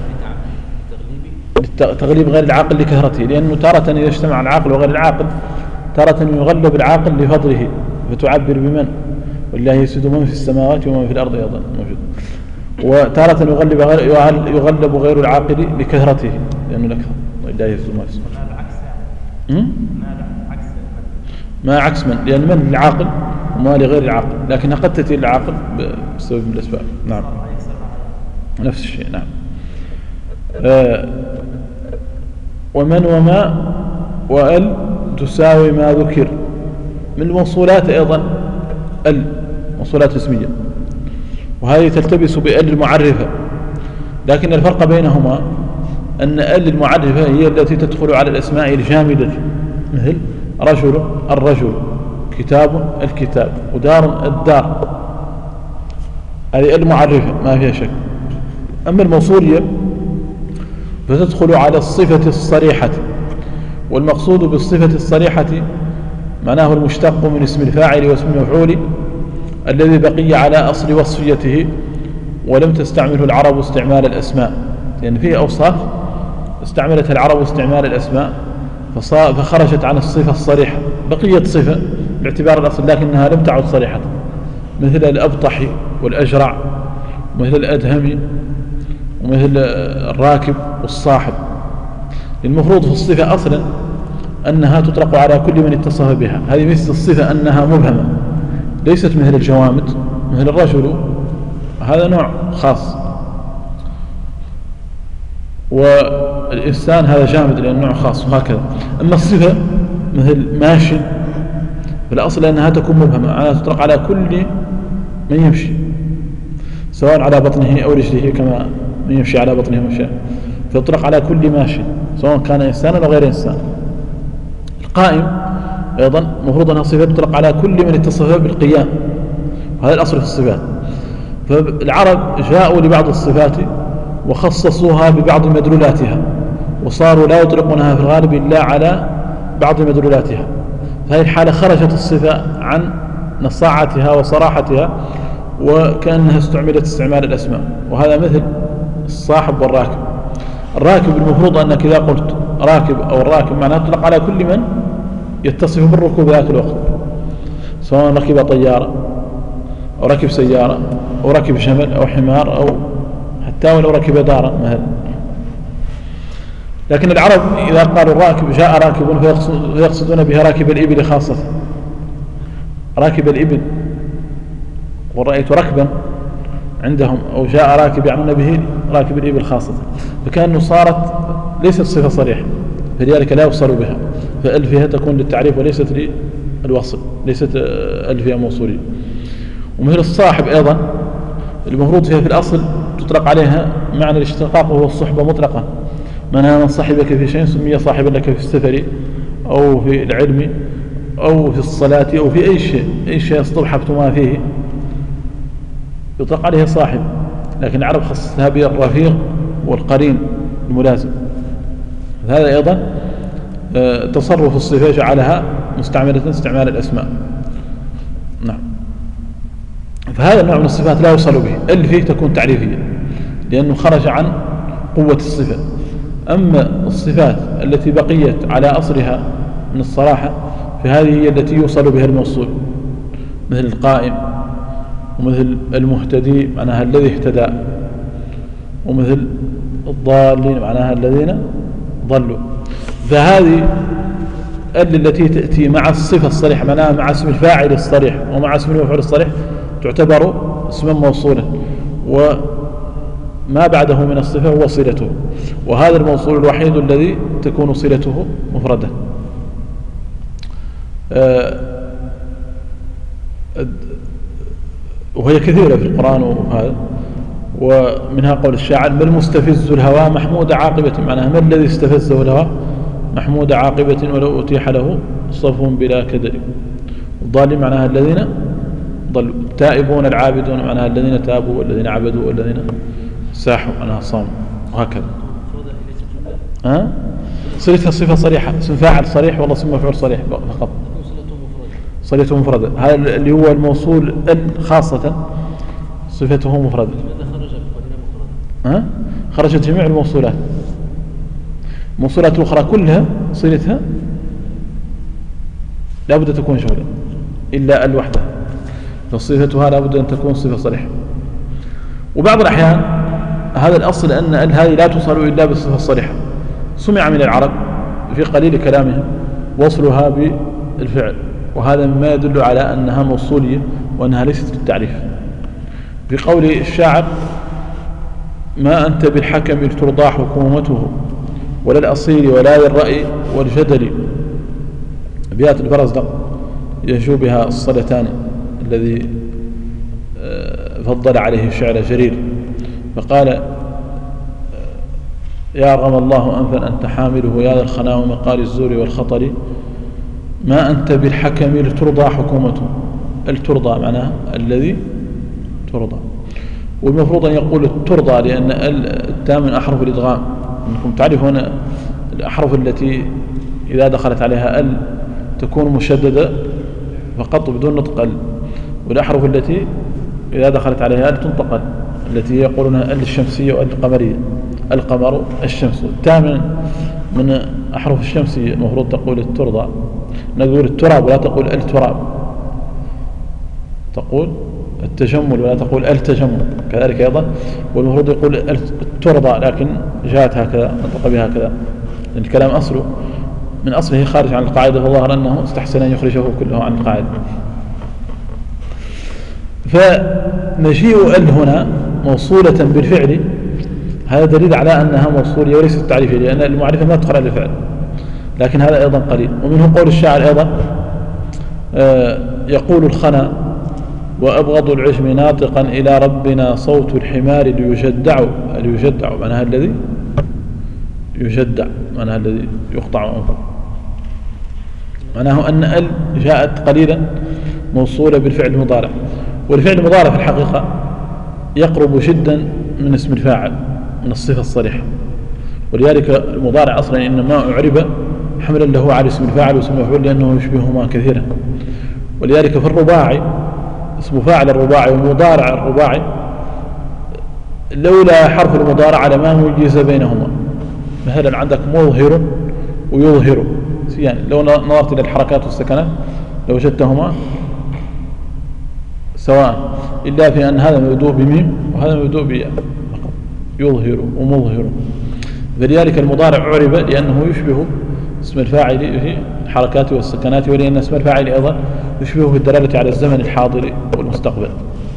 تغليب غير العاقل لكثرته، لأنه تارة إذا اجتمع العاقل وغير العاقل تارة يغلب العاقل لفضله فتعبر بمن، والله يسجد من في السماوات ومن في الأرض أيضا موجود. وتارة يغلب غير العاقل لكثرته لأنه نكثر لا يهز ما يسمع. ما عكس من، لأن من العاقل وما لغير العاقل، لكنها قد تأتي للعاقل بسبب من الأسباب. نعم نفس الشيء. نعم. ومن وما وأل تساوي ما ذكر. من الموصولات أيضا موصولات اسمية، وهذه تلتبس بأل المعرفة، لكن الفرق بينهما أن أل المعرفة هي التي تدخل على الأسماء الجامدة، مثل رجل الرجل، كتاب الكتاب، ودار الدار، هذه أل معرفة ما فيها شك. أما الموصولية فتدخل على الصفة الصريحة، والمقصود بالصفة الصريحة معناه المشتق من اسم الفاعل واسم المفعول الذي بقي على أصل وصفيته ولم تستعمله العرب استعمال الأسماء، لأن فيه أوصاف استعملتها العرب استعمال الأسماء فخرجت عن الصفة الصريحة، بقيت صفة باعتبار الأصل لكنها لم تعد صريحة، مثل الأبطح والأجرع ومثل الأدهم ومثل الراكب والصاحب. المفروض في الصفة أصلا أنها تطلق على كل من اتصف بها، هذه مثل الصفة أنها مبهمة، ليست مثل الجوامد، مثل الرجل هذا نوع خاص، والإنسان هذا جامد لأنه نوع خاص، وهكذا. أما الصفة مثل ماشي فالأصل أنها تكون مبهمة، أنها تطلق على كل من يمشي سواء على بطنه أو رجله، كما من يمشي على بطنه مشى، فيطلق على كل ماشي سواء كان إنسانا أو غير إنسان. القائم أيضا مفروض أنها صفة تطلق على كل من اتصف بالقيام، وهذا الأصل في الصفات. فالعرب جاءوا لبعض الصفات وخصصوها ببعض مدلولاتها، وصاروا لا يطلقونها في الغالب إلا على بعض مدلولاتها، فهذه الحالة خرجت الصفة عن نصاعتها وصراحتها وكأنها استعملت استعمال الأسماء، وهذا مثل الصاحب والراكب. الراكب المفروض أنك إذا قلت راكب أو الراكب معناه تطلق على كل من يتصف بالركوب ذات الوقت، سواء ركب طيارة أو ركب سيارة أو ركب جمل أو حمار أو حتى ولو ركب دارا مثلا. لكن العرب إذا قالوا الراكب جاء راكب فيقصدون بها راكب الإبل خاصة، راكب الإبل، ورأيت ركبا عندهم أو جاء راكب يعنون به راكب الإبل خاصة، فكأنه صارت ليست صفة صريحة، فلذلك لا يوصل بها، فألفها تكون للتعريف وليست للوصل، ليست ألفها موصولية. ومثل الصاحب أيضا المفروض فيها في الأصل تطلق عليها معنى الاشتقاق وهو الصحبة مطلقة، من صاحبك في شيء سمي صاحبا لك في السفر أو في العلم أو في الصلاة أو في أي شيء اصطحبتما فيه يطلق عليه صاحب، لكن العرب خصصها بالرفيق والقرين الملازم. هذا أيضا تصرف الصفة جعلها مستعملة استعمال الأسماء. نعم. فهذا النوع من الصفات لا يوصل به، اللي فيه تكون تعريفية لأنه خرج عن قوة الصفة. أما الصفات التي بقيت على أصلها من الصراحة فهذه هي التي يوصل بها الموصول، مثل القائم ومثل المهتدي معناها الذي اهتدى، ومثل الضالين معناها الذين ضلوا. فهذه التي تأتي مع الصفة الصريحة معناها مع اسم الفاعل الصريح ومع اسم المفعول الصريح تعتبر اسما موصولا، وما بعده من الصفة هو صلته، وهذا الموصول الوحيد الذي تكون صلته مفردة. وهي كثيرة في القرآن وهذا، ومنها قول الشاعر: ما المستفز الهوى محمود عاقبة، معناها ما الذي استفزه الهوى محمود عاقبة ولو أتيح له صف بلا كدر. الضالين معناها الذين ضلوا، التائبون العابدون معناها الذين تابوا والذين عبدوا والذين ساحوا معناها صاموا، وهكذا. صلتها صفة صريحة، اسم فاعل صريح والله اسم مفعول صريح فقط، صلته مفردة. هذا اللي هو الموصول خاصة صفته مفردة. خرجت جميع الموصولات، الموصولات الأخرى كلها صلتها لا بد تكون شغلة إلا الوحدة، فصفتها لا بد أن تكون صفة صريحة. وبعض الأحيان هذا الأصل أن ال هذه لا توصل إلا بالصفة الصريحة، سمع من العرب في قليل كلامهم وصلها بالفعل، وهذا مما يدل على أنها موصولية وأنها ليست بالتعريف. في قول الشاعر: ما أنت بالحكم ترضى حكومته ولا الأصيل ولا للرأي والجدل. أبيات الفرزدق يهجو بها الصلتان الذي فضل عليه الشعر جرير، فقال: يا رغم الله أنفا أنت حامله يا ذا الخنا ومقال الزور والخطر، ما أنت بالحكم لترضى حكومته. الترضى معناها الذي ترضى، والمفروض أن يقول الترضى لأن التاء من أحرف الإدغام. أنكم تعرفون الأحرف التي إذا دخلت عليها ال تكون مشددة فقط بدون نطق ال، والأحرف التي إذا دخلت عليها ال تنطق، التي يقولونها ال الشمسية وال القمرية. القمر الشمس، التاء من أحرف الشمسية، المفروض تقول الترضى. نقول التراب ولا تقول التراب، تقول التجمل ولا تقول التجمل كذلك أيضا. والمفروض يقول الترضى، لكن جاءت هكذا نطق بها هكذا، لأن الكلام أصله من أصله خارج عن القاعدة، فظهر أنه استحسن أن يخرجه كله عن القاعدة. فمجيء ال هنا موصولة بالفعل هذا دليل على أنها موصولة وليست تعريفية، لأن المعرفة ما تدخل على الفعل، لكن هذا أيضا قليل. ومنه قول الشاعر أيضا: يقول الخنا وأبغض العجم ناطقا إلى ربنا صوت الحمار ليجدع. اليجدع معناها الذي يجدع، معناها الذي يقطع عنه، معناه أن ال جاءت قليلا موصولة بالفعل المضارع. والفعل المضارع في الحقيقة يقرب جدا من اسم الفاعل من الصفة الصريحة، ولذلك المضارع أصلا إنما أعرب حملا له على اسم الفاعل واسم المفعول لأنه يشبههما كثيرا. ولذلك في الرباعي اسم فاعل الرباعي والمضارع الرباعي لولا حرف المضارع لما ميز بينهما. مثلا عندك مظهر ويظهر، يعني لو نظرت إلى الحركات والسكنات لوجدتهما سواء، إلا في أن هذا مبدوء بميم وهذا مبدوء بياء، يظهر ومظهر. فلذلك المضارع عرب لأنه يشبه اسم الفاعل في الحركات والسكنات، ولأن اسم الفاعل أيضا يشبهه في الدلالة على الزمن الحاضر والمستقبل.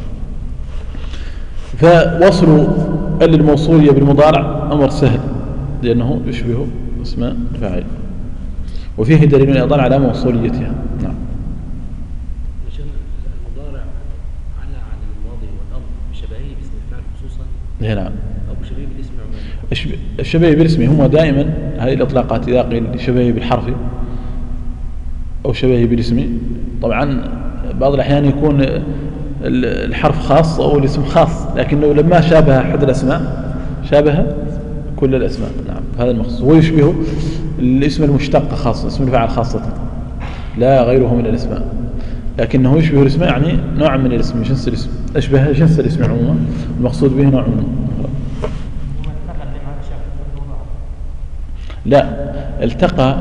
فوصل الموصولية بالمضارع أمر سهل لأنه يشبه اسم الفاعل، وفيه دليل أيضا على موصوليتها. نعم. المضارع على عن الماضي والأمر بشبهه باسم الفاعل خصوصا، نعم، أو بشبهه بالاسم عموما. الشبه بالاسم هم دائما هذه الإطلاقات إذا قيل شبه بالحرف أو شبه بالاسم. طبعا بعض الأحيان يكون الحرف خاص أو الاسم خاص، لكنه لما شابه أحد الأسماء شابه كل الأسماء. نعم، هذا المقصود. هو يشبه الاسم المشتق خاصة، اسم الفاعل خاصة، لا غيره من الأسماء، لكنه يشبه الاسم يعني نوع من الاسم، جنس الاسم، أشبه جنس الاسم عموما، المقصود به نوع منه. لا، التقى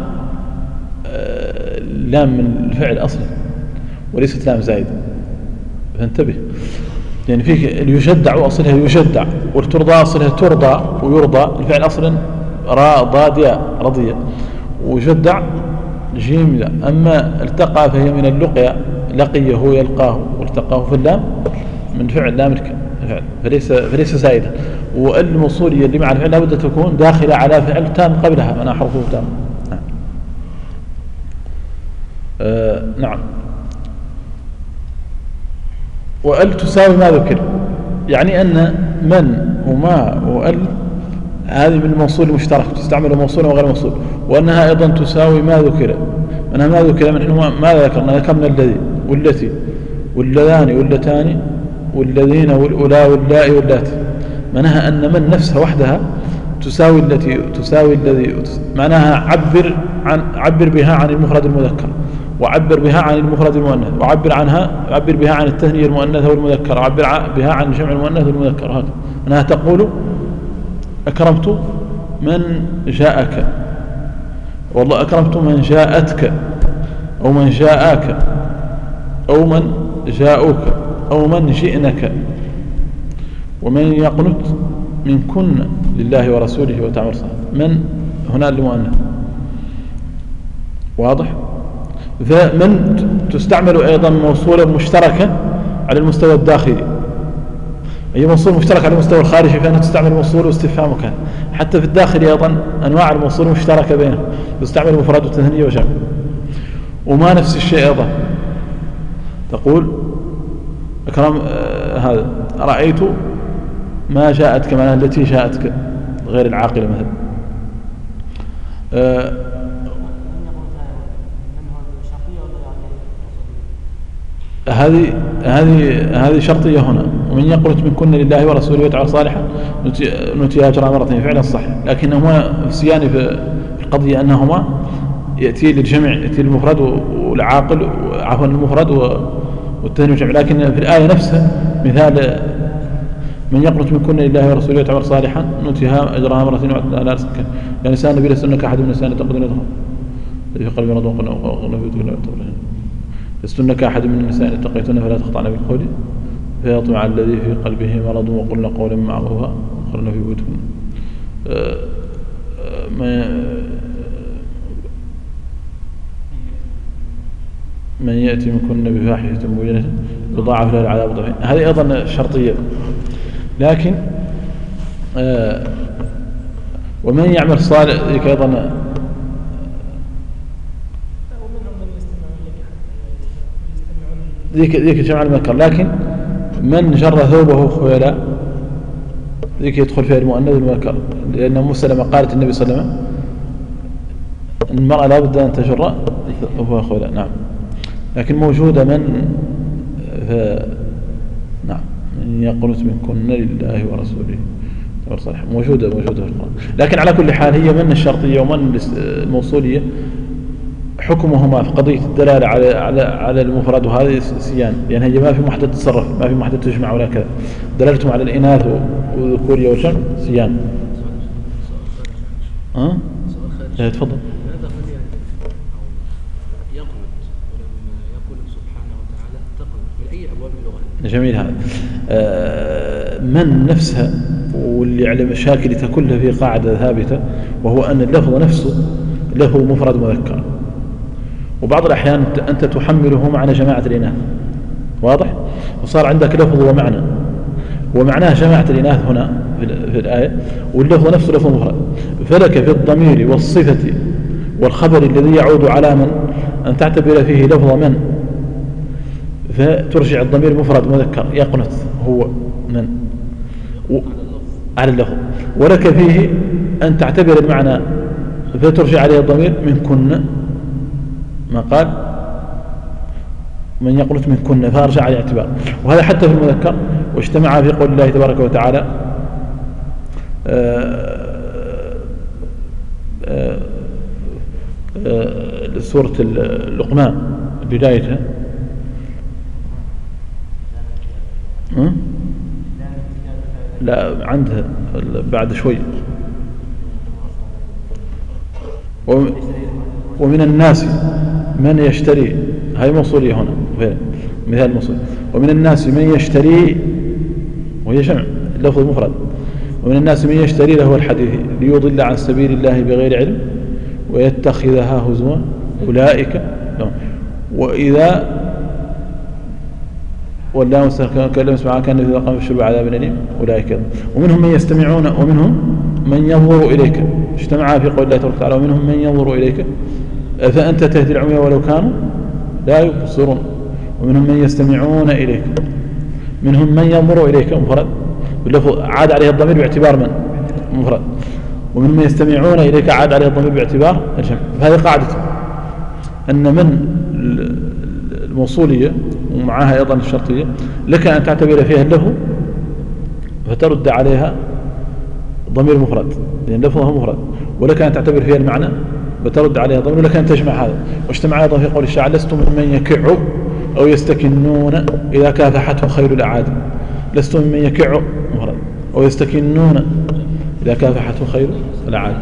لام من الفعل أصلا وليست لام زائدة، فانتبه. يعني فيك يجدع أصلها يجدع، والترضى أصلها ترضى ويرضى، الفعل أصلا راء ضاد ياء رضية، ويجدع جيم لا. أما التقى فهي من اللقيا، لقيه يلقاه، والتقاه في اللام من فعل لام الفعل، فليس زائدا. والموصولية اللي مع الفعل لابد تكون داخلة على فعل تام قبلها، أنا حرفه تام. نعم. وأل تساوي ما ذكر، يعني أن من وما وأل هذه من الموصول المشترك، تستعمل موصول وغير موصول، وأنها أيضا تساوي ما ذكر. منها ما ذكر، من ماذا ذكرنا؟ ذكرنا الذي والتي واللذان واللتان والذين والأولى واللاء واللاتي. معناها أن من نفسها وحدها تساوي التي تساوي الذي، معناها عبر بها عن المفرد المذكر، وعبر بها عن المفرد المؤنث، عبر بها عن التثنية المؤنثة والمذكر، وعبر بها عن الجمع المؤنث والمذكر. هذا أنها تقول أكرمت من جاءك، والله أكرمت من جاءتك، أو من جاءك، أو من جاءوك، أو من جئنك. ومن يقنت منكن لله ورسوله وتعمل صالحا. من هنا المؤنث واضح. فمن تستعمل أيضا موصولا مشتركة على المستوى الداخلي، أي موصول مشترك على المستوى الخارجي فإنها تستعمل موصول واستفهام وكذا. حتى في الداخل أيضا أنواع الموصول مشتركة بينهم، تستعمل مفرد وتثنية وجمع. وما نفس الشيء أيضا تقول أكرم هذا رأيت ما جاءتك معناها التي جاءتك غير العاقلة مثلا. هذه شرطية هنا. ومن يقنت منكن لله ورسوله وتعمل صالحا نؤتيها أجرها مرتين فعلا صح. لكنهما نفسيان في القضية أنهما يأتي للجمع، يأتي المفرد والعاقل عفوا المفرد والتثنية والجمع. لكن في الآية نفسها مثال من يقنت منكن لله ورسوله وتعمل صالحا نؤتيها أجرها مرتين على رزقك. يعني نساء النبي لستن كأحد من النساء تقدرون يدخل في قلب مرض وقلنا في بيوتكن لستن كأحد من النساء اتقيتن فلا تخضعن بالقول فيطمع الذي في قلبه مرض وقلنا قولا معروفا وقرنا في بيوتكن. من يأتي منكن بفاحشة مبينة يضاعف له العذاب ضعفين. هذه أيضا شرطية. لكن ومن يعمل صالح أيضا ذيك جمع المذكر. لكن من جر ثوبه خيلاء ذيك يدخل فيها المؤنث المذكر، لأن أم سلمة قالت النبي صلى الله عليه وسلم المرأة لا بد أن تجر ثوبها خيلاء. نعم. لكن موجودة من نعم من يقنت منكن لله ورسوله صالح موجودة في القرآن. لكن على كل حال هي من الشرطية ومن الموصولية حكمهما في قضية الدلالة على المفرد، وهذه سيان، لأن هي ما في محدد تصرف، ما في محدد تجمع ولا كذا. دلالتهم على الإناث والذكورية والجمع سيان. تفضل. جميل. هذا من نفسها واللي على مشاكلتها كلها في قاعدة ثابتة، وهو أن اللفظ نفسه له مفرد مذكر، وبعض الأحيان أنت تحمله معنى جماعة الإناث. واضح؟ وصار عندك لفظ ومعنى، ومعناه جماعة الإناث هنا في الآية، واللفظ نفسه لفظ مفرد. فلك في الضمير والصفة والخبر الذي يعود على من أن تعتبر فيه لفظ من، فترجع الضمير مفرد مذكر يقنت هو من على اللفظ، ولك فيه أن تعتبر المعنى فترجع عليه الضمير منكن، ما قال من يقنت منكن فارجع على اعتبار. وهذا حتى في المذكر. واجتمع في قول الله تبارك وتعالى سورة اللقمان بدايتها لا عندها بعد شوي ومن الناس من يشتري، هاي موصولية هنا مثال موصول. ومن الناس من يشتري وهي جمع لفظ مفرد. ومن الناس من يشتري له الحديث ليضل عن سبيل الله بغير علم ويتخذها هزوا أولئك وإذا والله كلم اسمعها كان إذا قام بالشرب عذاب أليم أولئك. ومنهم من يستمعون ومنهم من ينظر إليك، اجتمع في قول الله تبارك وتعالى ومنهم من ينظر إليك فأنت تهدي العمي ولو كانوا لا يبصرون. ومنهم من يستمعون إليك، منهم من ينظر إليك مفرد باللفظ عاد عليه الضمير باعتبار من مفرد. ومنهم من يستمعون إليك عاد عليه الضمير باعتبار الجمع. فهذه قاعدة أن من الموصولية ومعها أيضا الشرطية لك أن تعتبر فيها اللفظ فترد عليها ضمير مفرد لأن لفظها مفرد، ولك أن تعتبر فيها المعنى فترد عليها ضمير، ولك أن تجمع هذا. واجتمع أيضا في قول الشاعر لست ممن يكع أو يستكنون إذا كافحته خير الأعادي. لست ممن يكع مفرد أو يستكنون إذا كافحته خير الأعادي.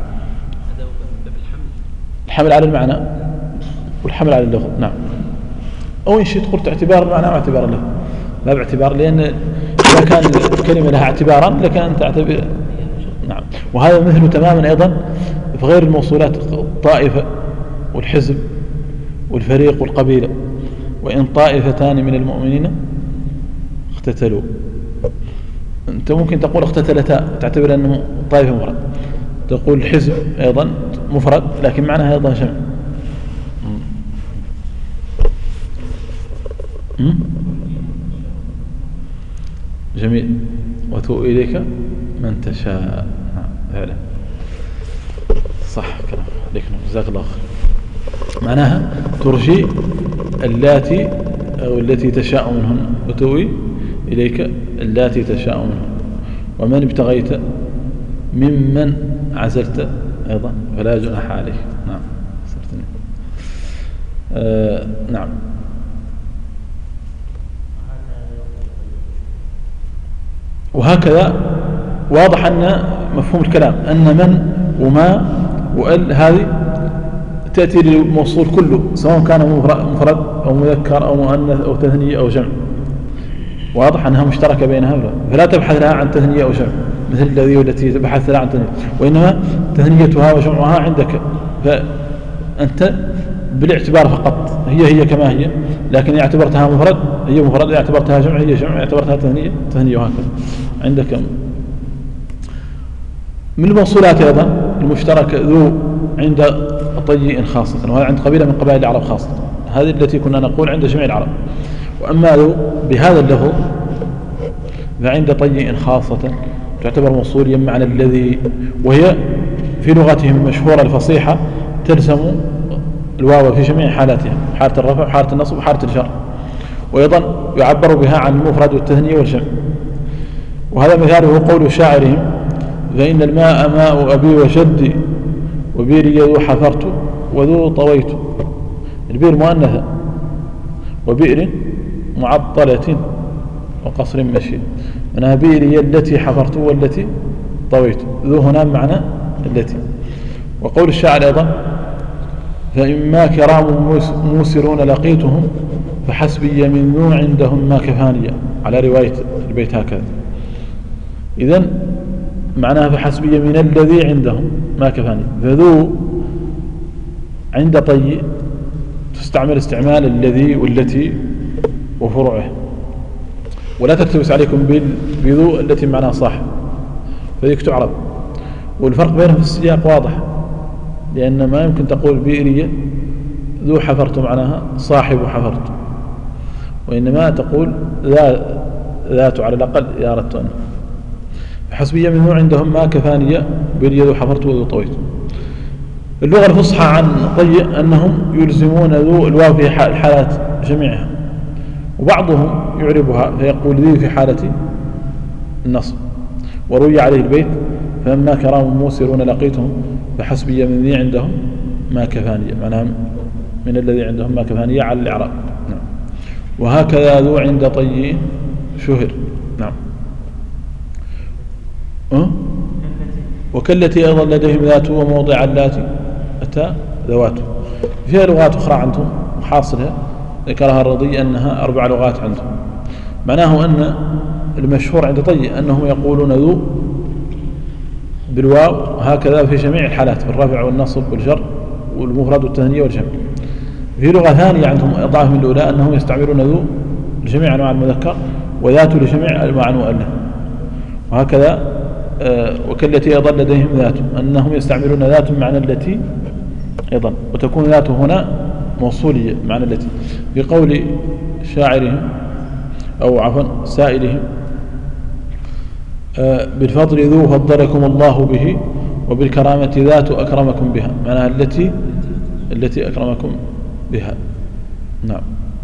الحمل على المعنى والحمل على اللفظ. نعم. أو إن شئت قلت اعتبار المعنى واعتبار اللفظ، لا باعتبار، لأن إذا كان الكلمة لها اعتبارا لكان تعتبر. نعم. وهذا مثل تماما أيضا في غير الموصولات، الطائفة والحزب والفريق والقبيلة. وإن طائفتان من المؤمنين اقتتلوا، أنت ممكن تقول اقتتلتا، تعتبر أنه طائفة مفرد. تقول الحزب أيضا مفرد لكن معناها أيضا جمع. جميل. وتوء إليك من تشاء. فعلا صح كلام عليك، جزاك الله خير. معناها ترجي اللاتي أو التي تشاء منهن، وتوي إليك اللاتي تشاء منهن. ومن ابتغيت ممن عزلت أيضا فلا جناح عليه. نعم. نعم. وهكذا واضح أن مفهوم الكلام أن من وما وال هذه تأتي للموصول كله، سواء كان مفرد أو مذكر أو مؤنث أو تثنية أو جمع. واضح أنها مشتركة بينها، فلا تبحث لها عن تثنية أو جمع مثل الذي والتي تبحث لها عن تثنية، وإنما تثنيتها وجمعها عندك. فأنت بالاعتبار فقط هي كما هي، لكن اعتبرتها مفرد هي مفرد، اعتبرتها جمع هي جمع، اعتبرتها تثنية، وهكذا عندك. من الموصولات أيضا المشترك ذو عند طيء خاصة، وهذا عند قبيلة من قبائل العرب خاصة، هذه التي كنا نقول عند جميع العرب. وأما ذو بهذا اللفظ فعند طيء خاصة تعتبر موصوليا معنى الذي، وهي في لغتهم المشهورة الفصيحة تلزم الواو في جميع حالاتها، حالة الرفع وحالة النصب وحالة الجر. وأيضا يعبر بها عن المفرد والتثنية والجمع. وهذا مثاله قول شاعرهم: فإن الماء ماء أبي وجدي وبيري ذو حفرت وذو طويت. البير مؤنثة، وبئر معطلة وقصر مشي. منها بئري التي حفرت والتي طويت، ذو هنا معنى التي. وقول الشاعر أيضا: فإما كرام موسرون لقيتهم فحسبي من ذو عندهم ما كفاني، على رواية البيت هكذا. إذن معناها فحسبي من الذي عندهم ما كفاني. فذو عند طي تستعمل استعمال الذي والتي وفروعه، ولا تلتبس عليكم بذو التي معناها صاحب، فذيك تعرب. والفرق بينهم في السياق واضح، لأن ما يمكن تقول بئرية ذو حفرت معناها صاحب حفرت، وإنما تقول ذات على الأقل إذا أردت أن. فحسبية منه عندهم ما كفاني بئري ذو حفرت وذو طويت. اللغة الفصحى عن طي أنهم يلزمون ذو الواو في الحالات جميعها، وبعضهم يعربها فيقول ذي في حالة النصب. وروي عليه البيت: فأما كرام موسرون لقيتهم فحسبي من ذي عندهم ما كفاني، معناها من الذي عندهم ما كفاني على الإعراب. نعم. وهكذا ذو عند طي شهر. نعم. وكالتي أيضا لديهم ذات وموضع اللاتي أتى ذوات. فيها لغات أخرى عندهم حاصلها ذكرها الرضي أنها 4 لغات عندهم. معناه أن المشهور عند طي أنهم يقولون ذو بالواو هكذا في جميع الحالات، في الرفع والنصب والجر والمفرد والتثنية والجمع. في لغة ثانية عندهم أضعف من الأولى أنهم يستعملون ذو لجميع أنواع المذكر وذات لجميع أنواع المؤنث. وهكذا وكالتي أيضا لديهم ذات، أنهم يستعملون ذات معنى التي أيضا، وتكون ذات هنا موصولية معنى التي، بقول شاعرهم أو عفوا سائلهم: بالفضل ذو فضلكم الله به وبالكرامة ذات أكرمكم بها، معناها التي أكرمكم بها. نعم.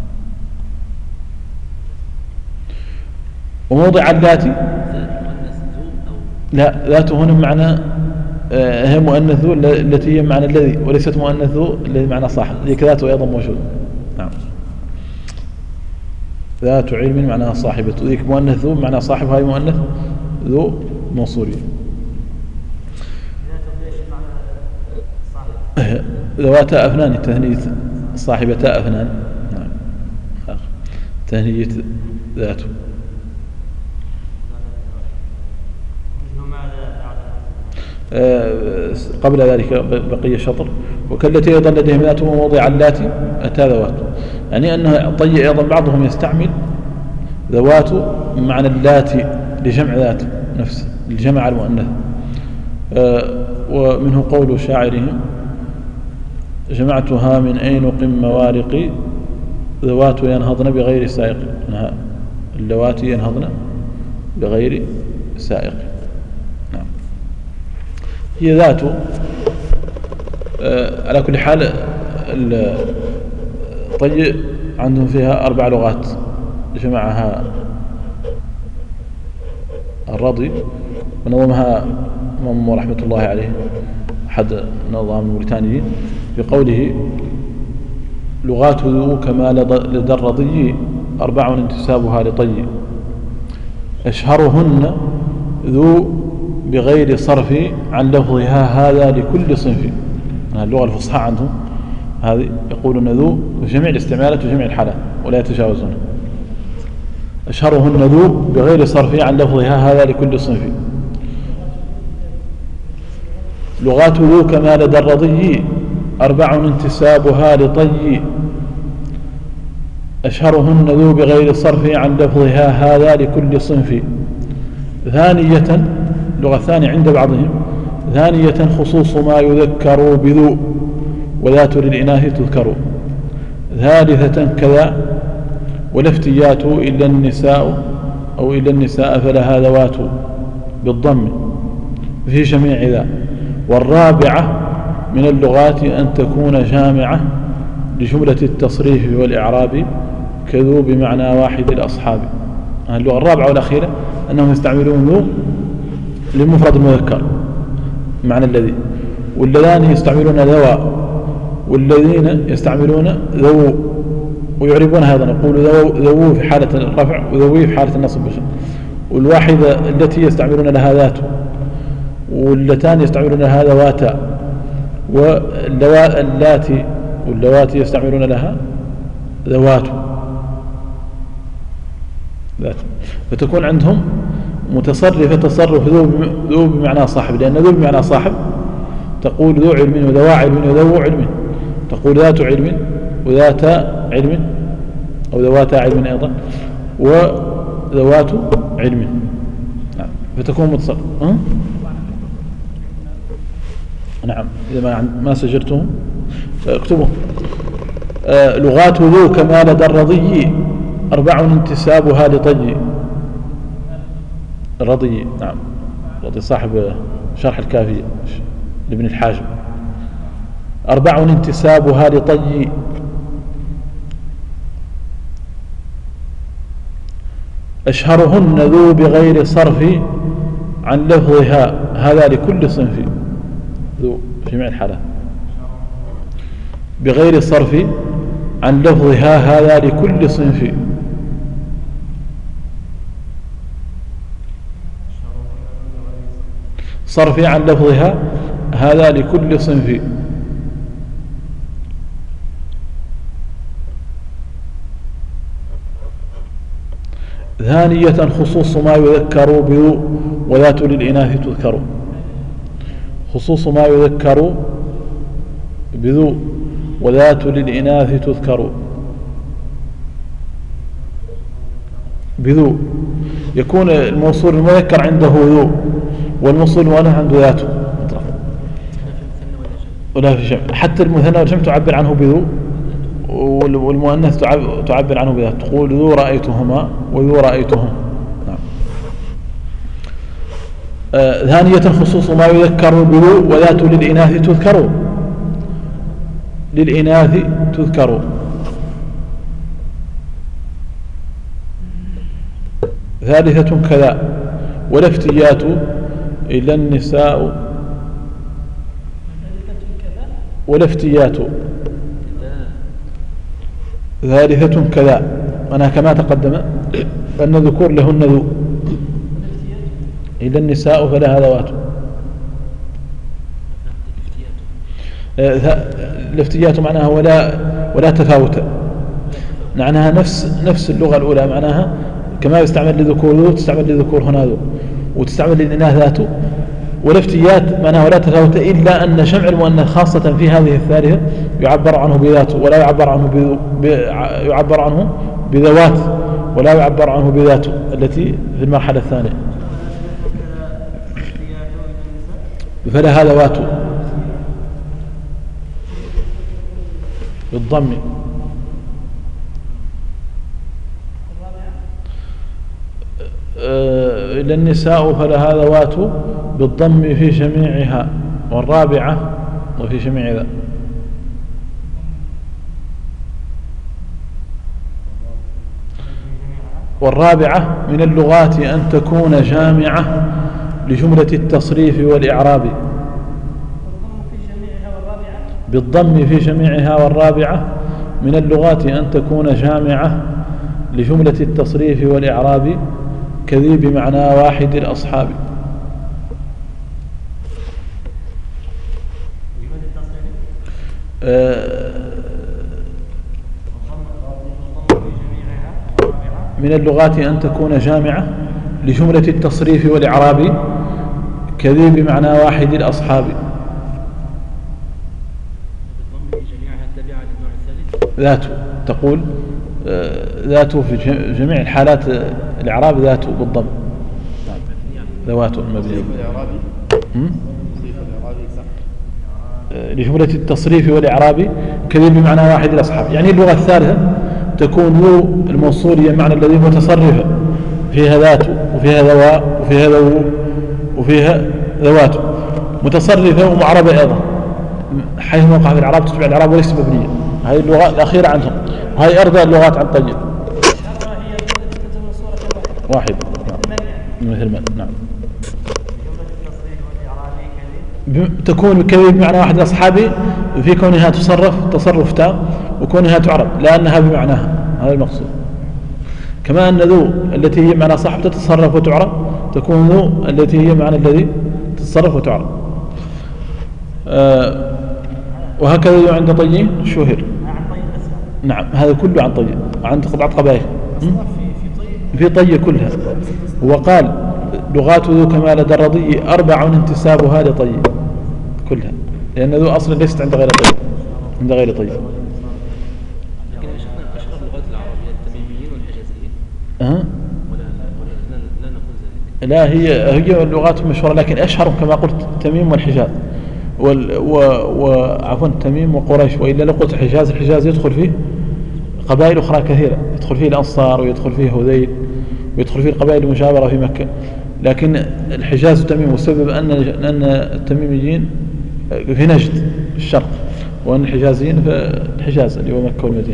وموضع اللاتي لا، ذات هنا معنى هي مؤنث ذو التي هي معنى الذي، وليست مؤنث ذو الذي معنى صاحب، ذيك ذات أيضا موجود. نعم. ذات علم معناها صاحبة، ذيك مؤنث ذو معناها صاحب، هاي مؤنث ذو موصولية. ذواتا أفنان التهنية صاحبتا أفنان. نعم. تهنية ذاته. قبل ذلك بقي شطر. وكالتي أيضا لديهم ذات وموضع اللاتي أتى ذوات، يعني أنه طي أيضا بعضهم يستعمل ذوات معنى اللاتي لجمع ذات نفس الجمع المؤنث. ومنه قول شاعرهم: جمعتها من أينق موارق ذوات ينهضن بغير سائق. اللواتي ينهضن بغير سائق. نعم. هي ذات. على كل حال طي عندهم فيها 4 لغات جمعها الرضي، ونظمها إمام رحمة الله عليه أحد نظام الموريتانيين بقوله: لغات ذو كما لدى الرضي 4 انتسابها لطي، أشهرهن ذو بغير صرف عن لفظها هذا لكل صنف. اللغة الفصحى عندهم هذه يقولون ذو بجميع الاستعمالات وجميع الحالات ولا يتجاوزون. أشهرهن ذو بغير صرف عن لفظها هذا لكل صنف. لغات ذو كما لدى الرضي 4 انتسابها لطي، أشهرهن ذو بغير صرف عن لفظها هذا لكل صنف. ثانية، لغة ثانية عند بعضهم، ثانية خصوص ما يذكر بذو وذات للإناث تذكر. ثالثة كذا والافتيات إلا النساء أو إلا النساء فلها ذوات بالضم في جميع ذا. والرابعة من اللغات أن تكون جامعة لجملة التصريف والإعراب كذو بمعنى واحد الأصحاب. اللغة الرابعة والأخيرة أنهم يستعملون ذو للمفرد المذكر معنى الذي، واللذان يستعملون ذوى، والذين يستعملون ذو، ويعربونها أيضا يقول ذو في حالة الرفع وذوي في حالة النصب بالشر. والواحدة التي يستعملون لها ذات، واللتان يستعملون لها ذواتا، واللواتي يستعملون لها ذوات. فتكون عندهم متصرفة تصرف ذو بمعنى صاحب، لأن ذو بمعنى صاحب تقول ذو علم وذوى علم وذو علم، تقول ذات علم وذات علم أو ذواتا علم أيضا وذوات علم. فتكون متصرف. نعم، إذا ما سجلتهم اكتبوا. لغات ذو كما لدى الرضي 4 انتسابها لطي. الرضي، نعم، الرضي صاحب شرح الكافية لابن الحاجب. 4 انتسابها لطي، أشهرهن ذو بغير صرف عن لفظها هذا لكل صنف. ذو في جميع الحالات بغير صرف عن لفظها هذا لكل صنف. صرف عن لفظها هذا لكل صنف. ثانية خصوص ما يذكر بذو وذات للإناث تذكر. خصوص ما يذكر بذو وذات للإناث تذكر. بذو يكون الموصول المذكر عنده ذو، والموصول المؤنث عنده ذاته ولا في جمع. حتى المثنى والجمع تعبر عنه بذو، والمؤنث تعبر عنه بذات، تقول ذو رأيتهما وذو رأيتهم. نعم. ثانية خصوص ما يذكر بذو وذات للإناث تذكر. للإناث تذكر. ثالثة كذا والافتيات إلا النساء. والافتيات ثالثة كذا، أنا كما تقدم أن ذكور لهن ذو، إلا النساء فلها ذوات. الافتيات معناها ولا تفاوت، معناها نفس اللغة الأولى، معناها كما يستعمل لذكور ذو تستعمل لذكور هنا ذو، وتستعمل للإناث ذاته والافتيات معناه ولا تفاوت إلا أن شمع المؤنث خاصة في هذه الثالثة يعبر عنه بذاته ولا يعبر عنه يعبر عنه بذوات ولا يعبر عنه بذاته التي في المرحلة الثانية. فلها ذوات بالضم. إلى النساء فلها ذوات بالضم في جميعها والرابعة وفي جميع ذا. والرابعة من اللغات أن تكون جامعة لجملة التصريف والإعراب بالضم في جميعها. والرابعة من اللغات أن تكون جامعة لجملة التصريف والإعراب كذي بمعنى واحد الأصحاب. من اللغات أن تكون جامعة لجملة التصريف والإعراب كذي بمعنى واحد الأصحاب. ذاته تقول ذاته في جميع الحالات الإعراب ذاته بالضم. ذواته المبنية لجملة التصريف والإعراب كذي بمعنى واحد الأصحاب. يعني اللغة الثالثة تكون ذو الموصولية معنى الذي متصرفة فيها ذاته وفيها ذواء وفيها ذو وفيها ذواته متصرفة ومعربة أيضا حيث موقع في الإعراب تتبع الإعراب وليس مبنية. هذه اللغة الأخيرة عنهم وهي أرضى اللغات عن طيب واحد مثل ما نعم تكون كذي بمعنى واحد الأصحاب في كونها تصرف تصرف تام وكونها تعرب لأنها بمعناها. هذا المقصود. كما أن ذو التي هي معنى صاحب تتصرف وتعرب تكون ذو التي هي معنى الذي تتصرف وتعرب. وهكذا عند طي شهر. نعم هذا كله عن طي عند قطعة قبائل في طي كلها. وقال لغات ذو كما لدى الرضي 4 انتسابها لطي كلها لأن ذو أصلا ليست عند غير طي عند غير طي. لا هي اللغات مشهورة لكن أشهرهم كما قلت تميم والحجاز وعفوا تميم وقريش. وإلا لو قلت الحجاز يدخل فيه قبائل أخرى كثيرة يدخل فيه الأنصار ويدخل فيه هذيل ويدخل فيه القبائل المجاورة في مكة. لكن الحجاز وتميم والسبب أن التميميين في نجد الشرق وأن الحجازيين في الحجاز اللي هو مكة والمدينة.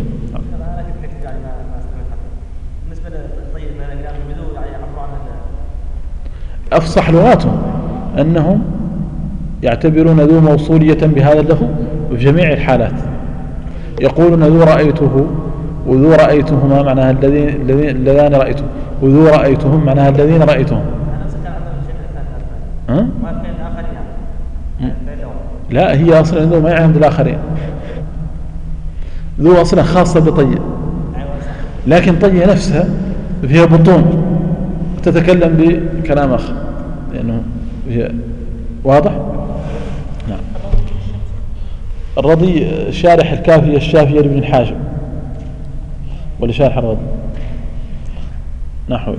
أفصح لغاتهم أنهم يعتبرون ذو موصولية بهذا اللفظ في جميع الحالات. يقولون ذو رأيته وذو رأيتهما معناها اللذان رأيتم وذو رأيتهم معناها الذين رأيتهم. لا هي أصلا ذو ما يعلم الآخرين. ذو أصلا خاصة بطيء لكن طيء نفسها فيها بطون تتكلم بكلام آخر لأنه فيها واضح. نعم. الرضي شارح الكافية الشافية لابن الحاجب ولا شارح الرضي نحو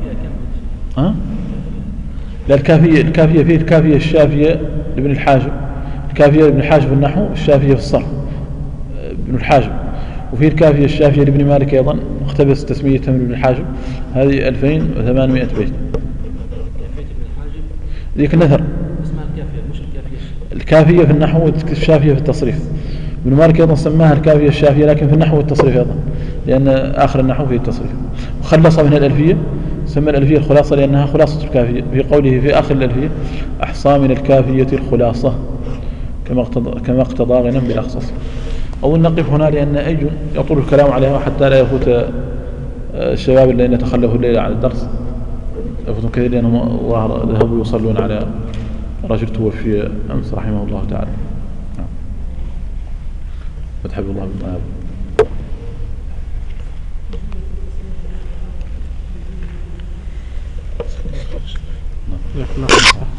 لا الكافية فيه الكافية الشافية لابن الحاجب. الكافية لابن الحاجب النحو الشافية في الصرف ابن الحاجب. وفي الكافية الشافية لابن مالك أيضا اقتبس تسمية من ابن الحاجب هذه 2800 بيت. ذيك النثر اسمها الكافية مش الكافية. الكافية في النحو الشافية في التصريف. ابن مالك أيضا سماها الكافية الشافية لكن في النحو والتصريف أيضا لأن آخر النحو فيه التصريف. وخلص من الألفية سمى الألفية الخلاصة لأنها خلاصة الكافية في قوله في آخر الألفية أحصى من الكافية الخلاصة كما اقتضى غنم بالأخصص. أظن نقف هنا لأن يطول الكلام عليها حتى لا يفوت الشباب الذين يتخلفوا الليلة على الدرس يفوتون كثير لأنهم ذهبوا يصلون على رجل توفي أمس رحمه الله تعالى. فتحب الله بالطيب.